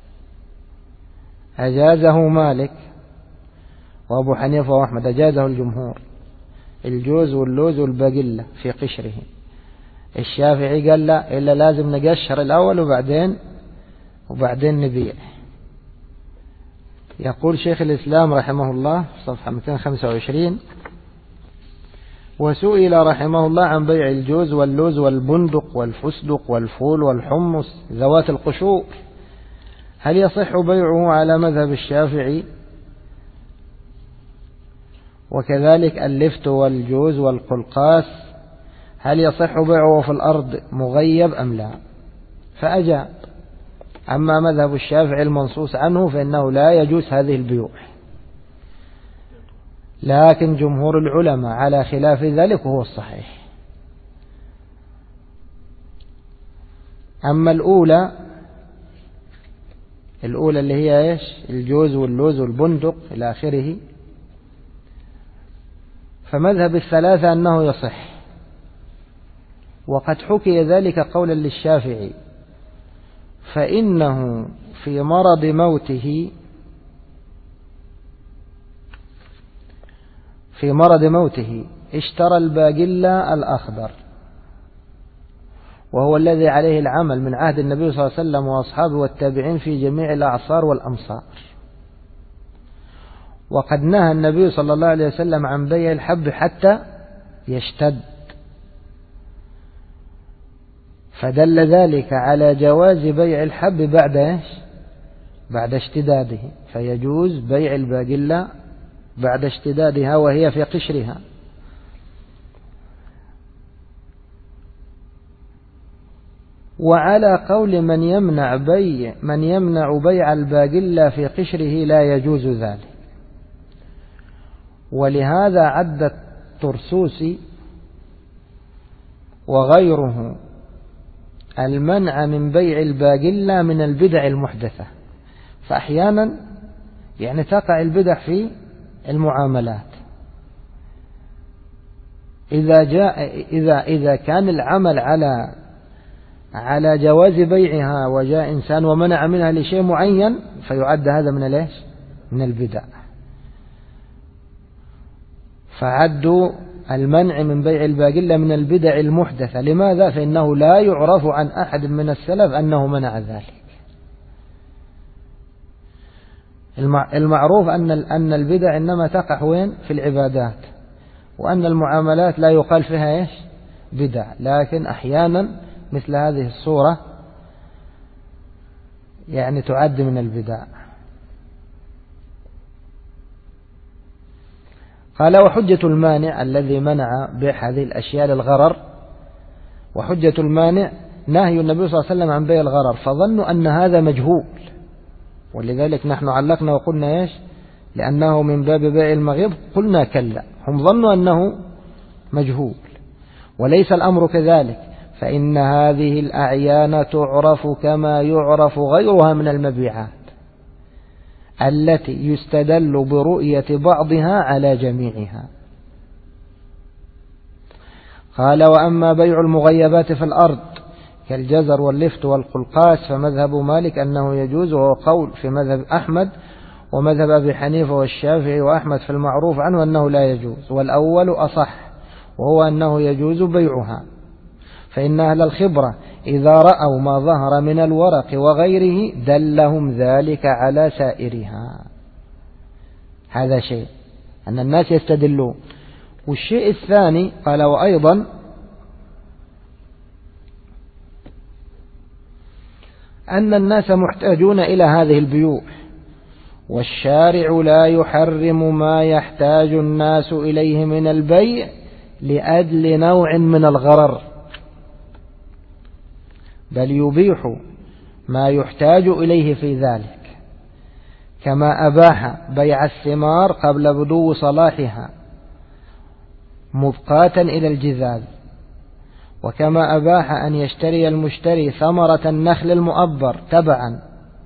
[SPEAKER 1] أجازه مالك وأبو حنيفة وأحمد، أجازه الجمهور، الجوز واللوز والباقلة في قشره. الشافعي قال لا، إلا لازم نقشر الأول وبعدين نبيع. يقول شيخ الإسلام رحمه الله صفحة 225: وسئل رحمه الله عن بيع الجوز واللوز والبندق والفستق والفول والحمص ذوات القشور، هل يصح بيعه على مذهب الشافعي؟ وكذلك اللفت والجوز والقلقاس، هل يصح بيعه في الأرض مغيب أم لا؟ فأجاب: أما مذهب الشافعي المنصوص عنه فإنه لا يجوز هذه البيوع، لكن جمهور العلماء على خلاف ذلك وهو الصحيح. أما الأولى اللي هي الجوز واللوز والبندق إلى آخره، فمذهب الثلاثة أنه يصح، وقد حكي ذلك قولا للشافعي، فإنه في مرض موته اشترى الباقلة الأخضر، وهو الذي عليه العمل من عهد النبي صلى الله عليه وسلم وأصحابه والتابعين في جميع الأعصار والأمصار. وقد نهى النبي صلى الله عليه وسلم عن بيع الحب حتى يشتد، فدل ذلك على جواز بيع الحب بعد اشتداده، فيجوز بيع الباقلة بعد اشتدادها وهي في قشرها. وعلى قول من يمنع بيع الباقلة في قشره لا يجوز ذلك. ولهذا عد الطرسوسي وغيره المنع من بيع الباقلة من البدع المحدثة. فأحيانا تقع البدع في المعاملات. إذا كان العمل على جواز بيعها وجاء إنسان ومنع منها لشيء معين، فيعد هذا من البدع. فعدوا المنع من بيع الباقلة من البدع المحدثة. لماذا؟ فإنه لا يعرف عن أحد من السلف أنه منع ذلك. المعروف أن البدع إنما تقع وين؟ في العبادات، وأن المعاملات لا يقال فيها بدع، لكن أحيانا مثل هذه الصورة تعد من البدع. قال: وحجة المانع الذي منع بيع هذه الأشياء للغرر، وحجة المانع نهي النبي صلى الله عليه وسلم عن بيع الغرر، فظنوا أن هذا مجهول، ولذلك نحن علقنا وقلنا إيش؟ لأنه من باب بيع المغيظ، قلنا كلا، هم ظنوا أنه مجهول، وليس الأمر كذلك، فإن هذه الأعيان تعرف كما يعرف غيرها من المبيعات التي يستدل برؤية بعضها على جميعها. قال: وأما بيع المغيبات في الأرض كالجزر واللفت والقلقاس فمذهب مالك أنه يجوز، وهو قول في مذهب أحمد ومذهب أبي حنيفة والشافعي وأحمد في المعروف عنه أنه لا يجوز، والأول أصح وهو أنه يجوز بيعها، فإن أهل الخبرة إذا رأوا ما ظهر من الورق وغيره دلهم ذلك على سائرها. هذا شيء أن الناس يستدلون. والشيء الثاني قال: وأيضا أن الناس محتاجون إلى هذه البيوع، والشارع لا يحرم ما يحتاج الناس إليه من البيع لأجل نوع من الغرر، بل يبيح ما يحتاج إليه في ذلك، كما أباح بيع الثمار قبل بدو صلاحها مبقاة إلى الجذاذ، وكما أباح أن يشتري المشتري ثمرة النخل المؤبر تبعا،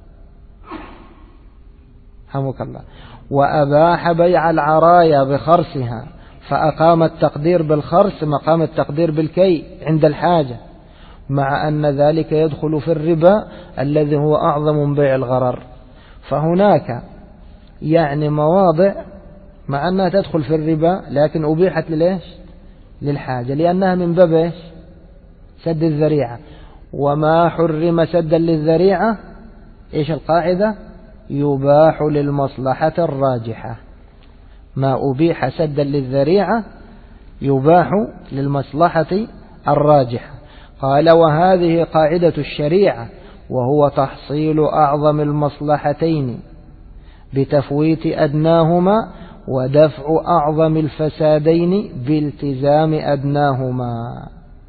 [SPEAKER 1] حمك الله، وأباح بيع العرايا بخرسها، فأقام التقدير بالخرس مقام التقدير بالكي عند الحاجة، مع أن ذلك يدخل في الربا الذي هو أعظم من بيع الغرر. فهناك يعني مواضع مع أنها تدخل في الربا لكن أبيحت للإيش؟ للحاجة، لأنها من باب إيش؟ سد الذريعة. وما حرم سدا للذريعة إيش القاعدة؟ يباح للمصلحة الراجحة. ما أبيح سدا للذريعة يباح للمصلحة الراجحة. قال: وهذه قاعدة الشريعة، وهو تحصيل أعظم المصلحتين بتفويت أدناهما، ودفع أعظم الفسادين بالتزام أدناهما.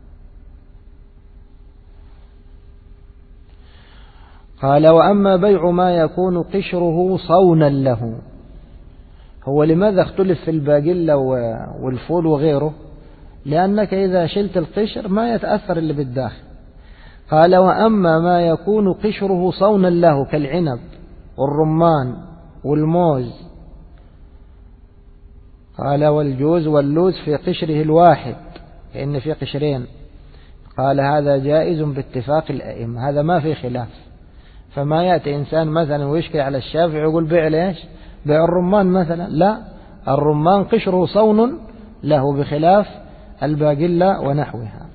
[SPEAKER 1] قال: وأما بيع ما يكون قشره صونا له. هو لماذا اختلف في الباقلة والفول وغيره؟ لأنك إذا شلت القشر ما يتأثر اللي بالداخل. قال: وأما ما يكون قشره صونا له كالعنب والرمان والموز، قال: والجوز واللوز في قشره الواحد، لأن في قشرين، قال: هذا جائز باتفاق الأئمة، هذا ما في خلاف. فما يأتي إنسان مثلا ويشكي على الشافعي ويقول بيع ليش؟ بيع الرمان مثلا، لا، الرمان قشره صون له بخلاف الباقلة ونحوها.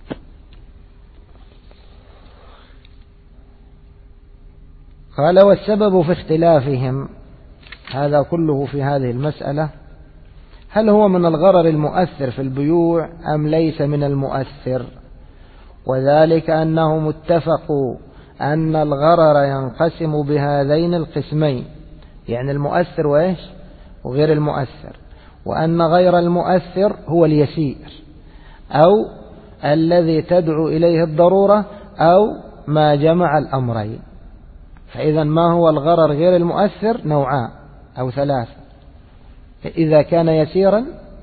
[SPEAKER 1] قال: والسبب في اختلافهم، هذا كله في هذه المسألة، هل هو من الغرر المؤثر في البيوع أم ليس من المؤثر؟ وذلك أنهم اتفقوا أن الغرر ينقسم بهذين القسمين، يعني المؤثر وإيش؟ وغير المؤثر، وأن غير المؤثر هو اليسير أو الذي تدعو إليه الضرورة أو ما جمع الأمرين. فإذا ما هو الغرر غير المؤثر؟ نوعان أو ثلاثة: إذا كان يسيرا،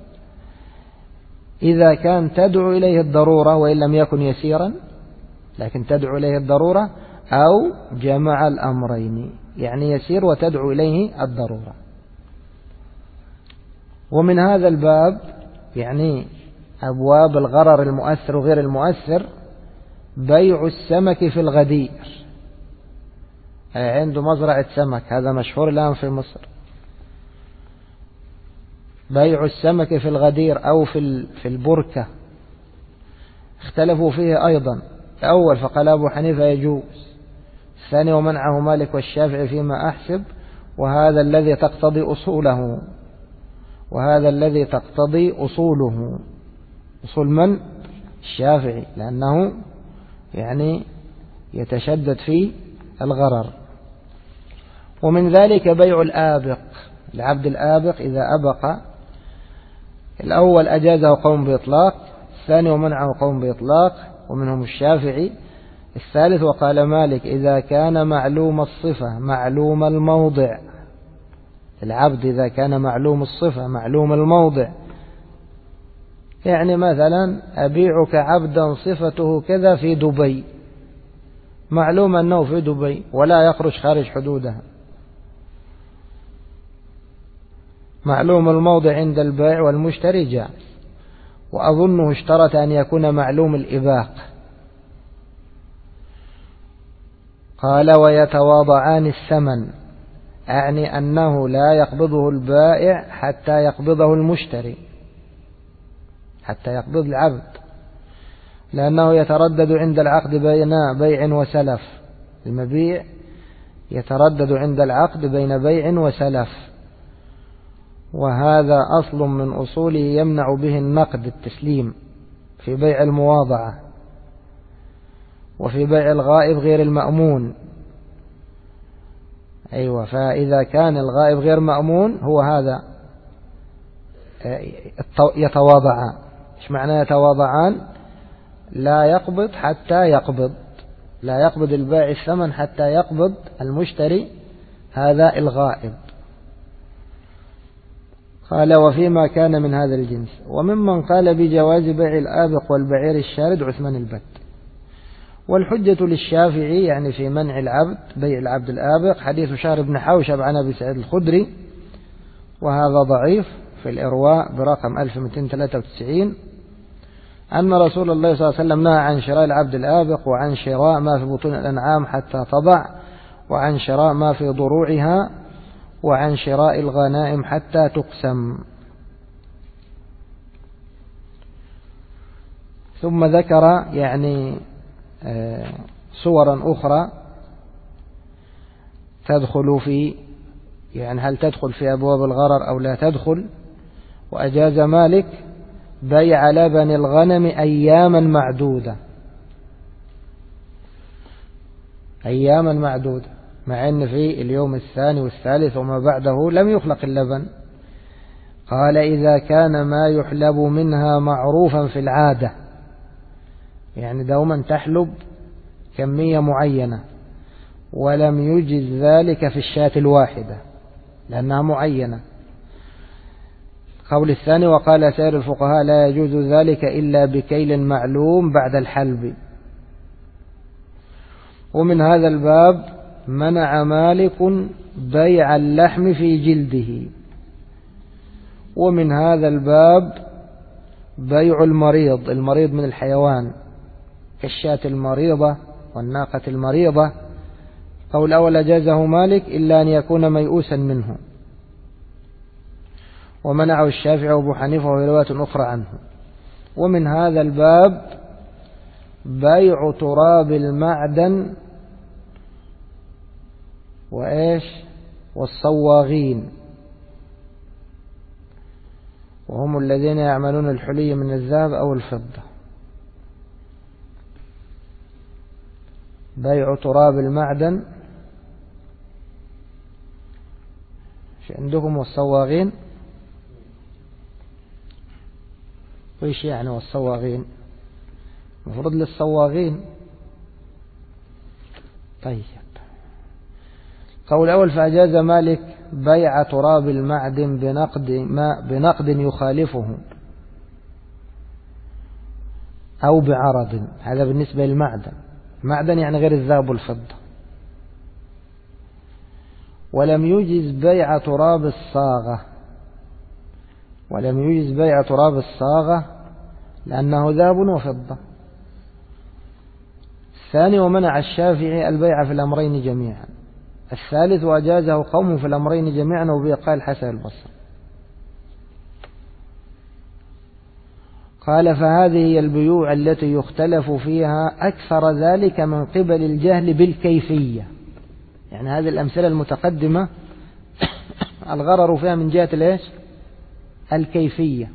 [SPEAKER 1] إذا كان تدعو إليه الضرورة وإن لم يكن يسيرا لكن تدعو إليه الضرورة، أو جمع الأمرين، يعني يسير وتدعو إليه الضرورة. ومن هذا الباب يعني أبواب الغرر المؤثر وغير المؤثر بيع السمك في الغدير، عنده مزرعة سمك، هذا مشهور الآن في مصر، بيع السمك في الغدير أو في البركة، اختلفوا فيه أيضا. الأول فقال أبو حنيفة يجوز، الثاني ومنعه مالك والشافعي فيما أحسب، وهذا الذي تقتضي أصوله، وهذا الذي تقتضي أصوله، أصول من؟ الشافعي، لأنه يعني يتشدد في الغرر. ومن ذلك بيع الآبق، العبد الآبق إذا أبق، الأول أجازه قوم بإطلاق، الثاني ومنعه قوم بإطلاق، ومنهم الشافعي. الثالث وقال مالك إذا كان معلوم الصفة معلوم الموضع، العبد إذا كان معلوم الصفة معلوم الموضع، يعني مثلا أبيعك عبدا صفته كذا في دبي، معلوم أنه في دبي ولا يخرج خارج حدودها، معلوم الموضع عند البائع والمشتري جائز. وأظنه اشترط أن يكون معلوم الإباق. قال ويتواضعان الثمن، أعني أنه لا يقبضه البائع حتى يقبضه المشتري، حتى يقبض العبد، لأنه يتردد عند العقد بين بيع وسلف، المبيع يتردد عند العقد بين بيع وسلف، وهذا أصل من أصوله يمنع به النقد التسليم في بيع المواضعة وفي بيع الغائب غير المأمون. أيوة، فإذا كان الغائب غير مأمون هو هذا يتواضعان. إيش معنى يتواضعان؟ لا يقبض حتى يقبض، لا يقبض البائع الثمن حتى يقبض المشتري هذا الغائب. قال وفيما كان من هذا الجنس. وممن قال بجواز بيع الآبق والبعير الشارد عثمان البت. والحجة للشافعي يعني في منع العبد بيع العبد الآبق حديث شهر بن حوشب عن أبي سعيد الخدري، وهذا ضعيف في الإرواء برقم 1293، أن رسول الله صلى الله عليه وسلم نهى عن شراء العبد الآبق وعن شراء ما في بطون الأنعام حتى تضع، وعن شراء ما في ضروعها، وعن شراء الغنائم حتى تقسم. ثم ذكر يعني صورا أخرى تدخل في، يعني هل تدخل في أبواب الغرر أو لا تدخل. وأجاز مالك بيع لبن الغنم أياما معدودة، أياما معدودة، مع أن في اليوم الثاني والثالث وما بعده لم يخلق اللبن. قال إذا كان ما يحلب منها معروفا في العادة، يعني دوما تحلب كمية معينة، ولم يجز ذلك في الشاة الواحدة لأنها معينة. قول الثاني وقال سائر الفقهاء لا يجوز ذلك إلا بكيل معلوم بعد الحلب. ومن هذا الباب منع مالك بيع اللحم في جلده. ومن هذا الباب بيع المريض من الحيوان كالشاة المريضة والناقة المريضة. قول الأول أجازه مالك إلا أن يكون ميؤوسا منه، ومنعه الشافعي وأبو حنيفة ورواية أخرى عنه. ومن هذا الباب بيع تراب المعدن والصواغين، وهم الذين يعملون الحلي من الذهب أو الفضة. بيع تراب المعدن عندكم، والصواغين وإيش يعني والصواغين؟ مفروض للصواغين. طيب، قول الأول فأجاز مالك بيع تراب المعدن بنقد يخالفه أو بعرض، هذا بالنسبة للمعدن. المعدن يعني غير الذهب والفضة. ولم يجز بيع تراب الصاغة، ولم يجز بيع تراب الصاغة لأنه ذهب وفضة. الثاني ومنع الشافعي البيع في الأمرين جميعا. الثالث وأجازه قوم في الأمرين جميعا وبه قال حسن البصري. قال فهذه هي البيوع التي يختلف فيها أكثر ذلك من قبل الجهل بالكيفية. يعني هذه الأمثلة المتقدمة الغرر فيها من جهة الكيفية.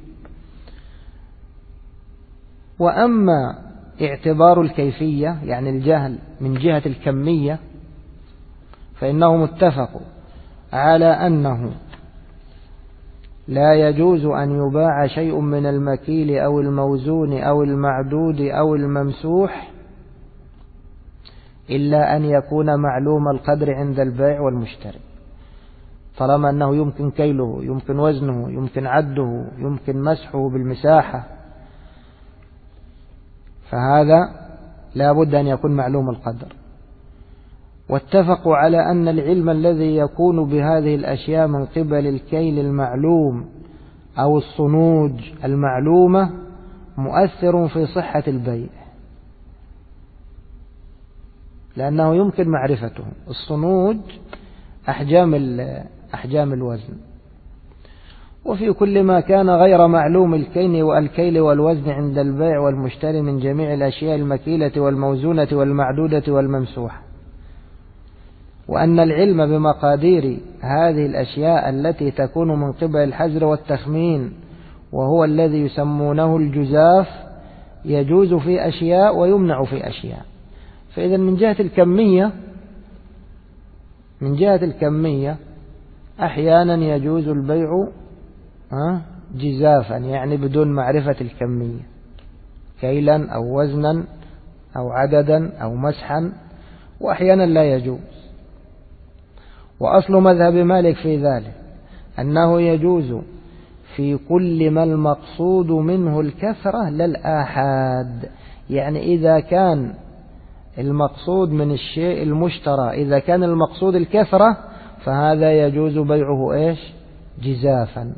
[SPEAKER 1] وأما اعتبار الكيفية يعني الجهل من جهة الكمية فإنهم اتفقوا على أنه لا يجوز أن يباع شيء من المكيل أو الموزون أو المعدود أو الممسوح إلا أن يكون معلوم القدر عند البائع والمشتري، طالما أنه يمكن كيله، يمكن وزنه، يمكن عده، يمكن مسحه بالمساحة، فهذا لا بد أن يكون معلوم القدر. واتفقوا على أن العلم الذي يكون بهذه الأشياء من قبل الكيل المعلوم أو الصنوج المعلومة مؤثر في صحة البيع، لأنه يمكن معرفته. الصنوج أحجام الوزن، وفي كل ما كان غير معلوم الكيل والوزن عند البائع والمشتري من جميع الأشياء المكيلة والموزونة والمعدودة والممسوحة. وأن العلم بمقادير هذه الأشياء التي تكون من قبل الحزر والتخمين، وهو الذي يسمونه الجزاف، يجوز في أشياء ويمنع في أشياء. فإذا من جهة الكمية أحيانا يجوز البيع جزافا، يعني بدون معرفة الكمية، كيلا أو وزنا أو عددا أو مسحا، وأحيانا لا يجوز. وأصل مذهب مالك في ذلك أنه يجوز في كل ما المقصود منه الكثرة لا الآحاد. يعني إذا كان المقصود من الشيء المشترى، إذا كان المقصود الكثرة، فهذا يجوز بيعه جزافا.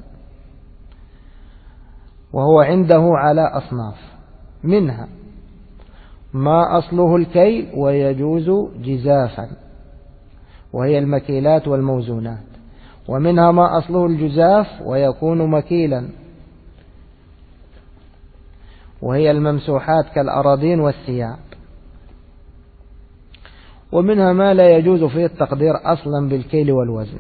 [SPEAKER 1] وهو عنده على أصناف، منها ما أصله الكيل ويجوز جزافا وهي المكيلات والموزونات، ومنها ما أصله الجزاف ويكون مكيلا وهي الممسوحات كالأراضين والثياب، ومنها ما لا يجوز فيه التقدير أصلا بالكيل والوزن،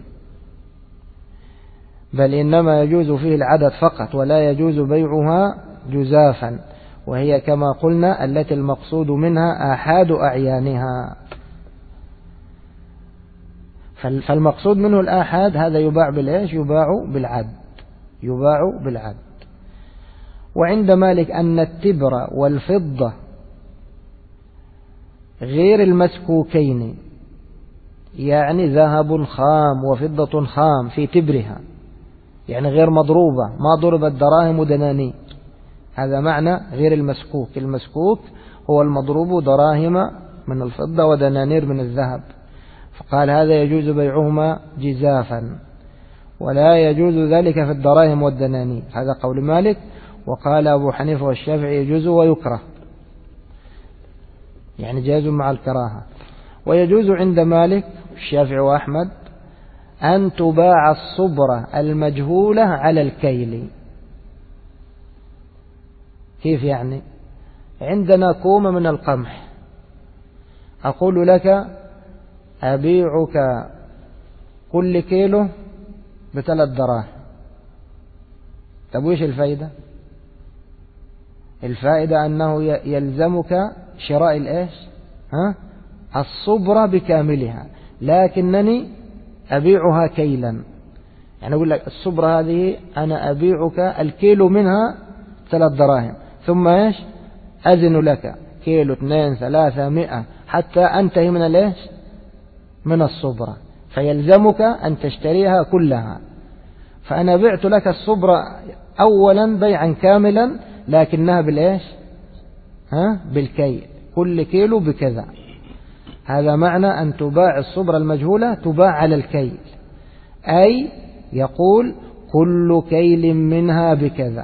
[SPEAKER 1] بل إنما يجوز فيه العدد فقط، ولا يجوز بيعها جزافا، وهي كما قلنا التي المقصود منها آحاد أعيانها. فالمقصود منه الآحاد هذا يباع يباع بالعد. وعند مالك أن التبر والفضة غير المسكوكين، يعني ذهب خام وفضة خام في تبرها، يعني غير مضروبة، ما ضربت دراهم ودنانير، هذا معنى غير المسكوك. المسكوك هو المضروب دراهم من الفضة ودنانير من الذهب، فقال هذا يجوز بيعهما جزافا، ولا يجوز ذلك في الدراهم والدنانير، هذا قول مالك. وقال أبو حنيفة والشافعي يجوز ويكره، يعني جاز مع الكراهة. ويجوز عند مالك والشافعي وأحمد أن تباع الصبرة المجهولة على الكيل. كيف يعني؟ عندنا كومة من القمح، أقول لك أبيعك كل كيلو ب3 دراهم، طب وإيش الفائدة؟ الفائدة أنه يلزمك شراء الصبرة بكاملها، لكنني أبيعها كيلا. يعني أقول لك الصبرة هذه أنا أبيعك الكيلو منها 3 دراهم، ثم أزن لك كيلو 2 3 100 حتى أنتهي من الصبرة، فيلزمك أن تشتريها كلها. فأنا بعت لك الصبرة أولا بيعا كاملا، لكنها بالكيل، كل كيلو بكذا. هذا معنى أن تباع الصبرة المجهولة تباع على الكيل، أي يقول كل كيل منها بكذا.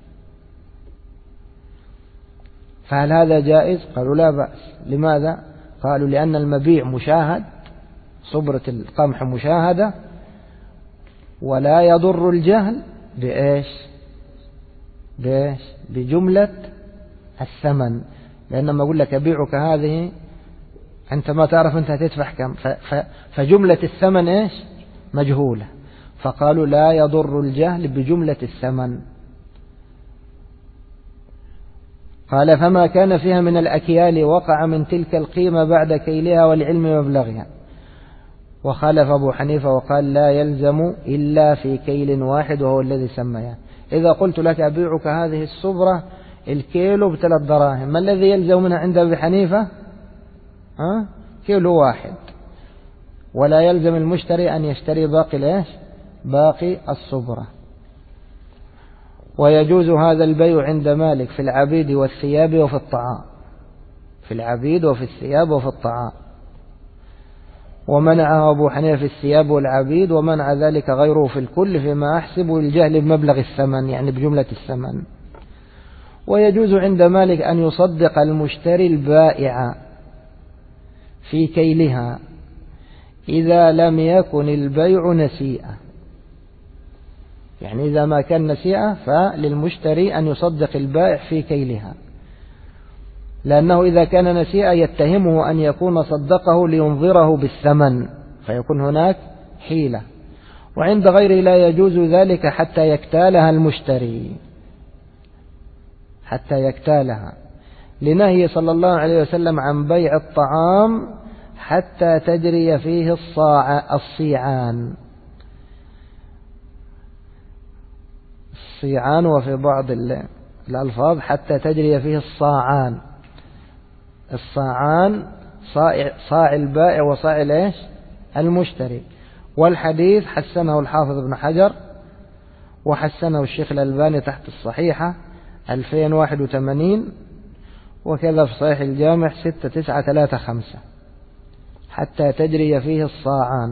[SPEAKER 1] فهل هذا جائز؟ قالوا لا بأس. لماذا؟ قالوا لأن المبيع مشاهد، صبرة القمح مشاهدة، ولا يضر الجهل بجملة الثمن. لأنما أقول لك أبيعك هذه أنت ما تعرف أنت هتدفع كم، فجملة الثمن مجهولة، فقالوا لا يضر الجهل بجملة الثمن. قال فما كان فيها من الأكيال وقع من تلك القيمة بعد كيلها والعلم مبلغها. وخالف أبو حنيفة وقال لا يلزم إلا في كيل واحد وهو الذي سمياه. إذا قلت لك أبيعك هذه الصبرة الكيلو ب3 دراهم، ما الذي يلزم منها عند أبي حنيفة؟ كيلو واحد، ولا يلزم المشتري أن يشتري باقي الصبرة. ويجوز هذا البيع عند مالك في العبيد والثياب وفي الطعام، في العبيد وفي الثياب وفي الطعام. ومنعه أبو حنيفة في الثياب والعبيد، ومنع ذلك غيره في الكل، فيما أحسبه الجهل بمبلغ الثمن، يعني بجملة الثمن. ويجوز عند مالك أن يصدق المشتري البائع في كيلها إذا لم يكن البيع نسيئة، يعني إذا ما كان نسيئة فللمشتري أن يصدق البائع في كيلها، لأنه إذا كان نسيئة يتهمه أن يكون صدقه لينظره بالثمن، فيكون هناك حيلة. وعند غيره لا يجوز ذلك حتى يكتالها المشتري، حتى يكتالها، لنهي صلى الله عليه وسلم عن بيع الطعام حتى تجري فيه الصيعان، وفي بعض الألفاظ حتى تجري فيه الصاعان. الصاعان صاع البائع وصاع المشتري. والحديث حسنه الحافظ ابن حجر، وحسنه الشيخ الألباني تحت الصحيحة 2081، وكذا في صحيح الجامع 6935، حتى تجري فيه الصاعان.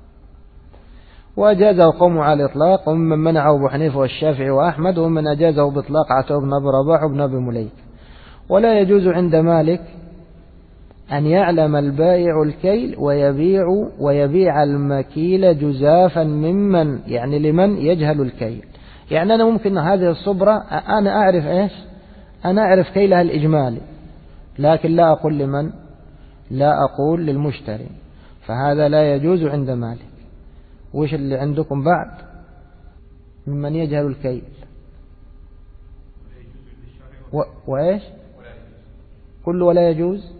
[SPEAKER 1] وأجازه قوم على الإطلاق، ومن منعه أبو حنيفة والشافعي وأحمد، ومن أجازه بإطلاق عتاب بن أبي رباح وابن أبي مليك. ولا يجوز عند مالك أن يعلم البائع الكيل ويبيع المكيل جزافا ممن، يعني لمن يجهل الكيل. يعني أنا ممكن هذه الصبرة أنا أعرف أنا أعرف كيلها الإجمالي، لكن لا أقول لمن؟ لا أقول للمشتري، فهذا لا يجوز عند مالك. وش اللي عندكم بعد؟ ممن يجهل الكيل وإيش؟ كل ولا يجوز،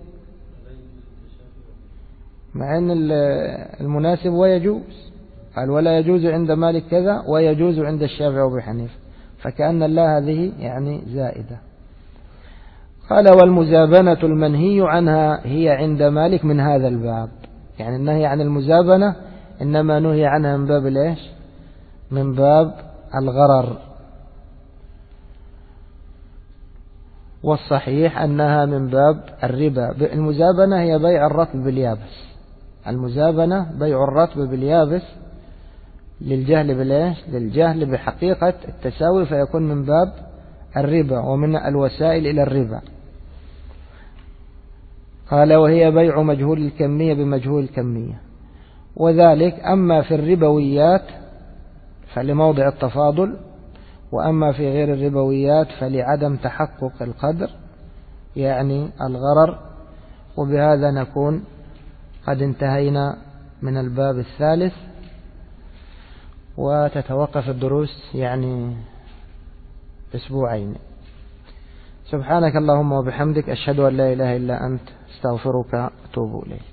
[SPEAKER 1] مع أن المناسب ويجوز. قال ولا يجوز عند مالك كذا ويجوز عند الشافعي وابي حنيفة، فكأن الله هذه يعني زائدة. قال والمزابنة المنهي عنها هي عند مالك من هذا الباب، يعني النهي عن المزابنة إنما نهي عنها من باب من باب الغرر. والصحيح أنها من باب الربا. المزابنة هي بيع الرطب باليابس، المزابنة بيع الرطب باليابس للجهل بحقيقة التساوي، فيكون من باب الربا ومن الوسائل إلى الربا. قال وهي بيع مجهول الكمية بمجهول الكمية، وذلك أما في الربويات فلموضع التفاضل، وأما في غير الربويات فلعدم تحقق القدر، يعني الغرر. وبهذا نكون قد انتهينا من الباب الثالث، وتتوقف الدروس يعني أسبوعين. سبحانك اللهم وبحمدك، أشهد أن لا إله إلا أنت، استغفرك وأتوب إليك.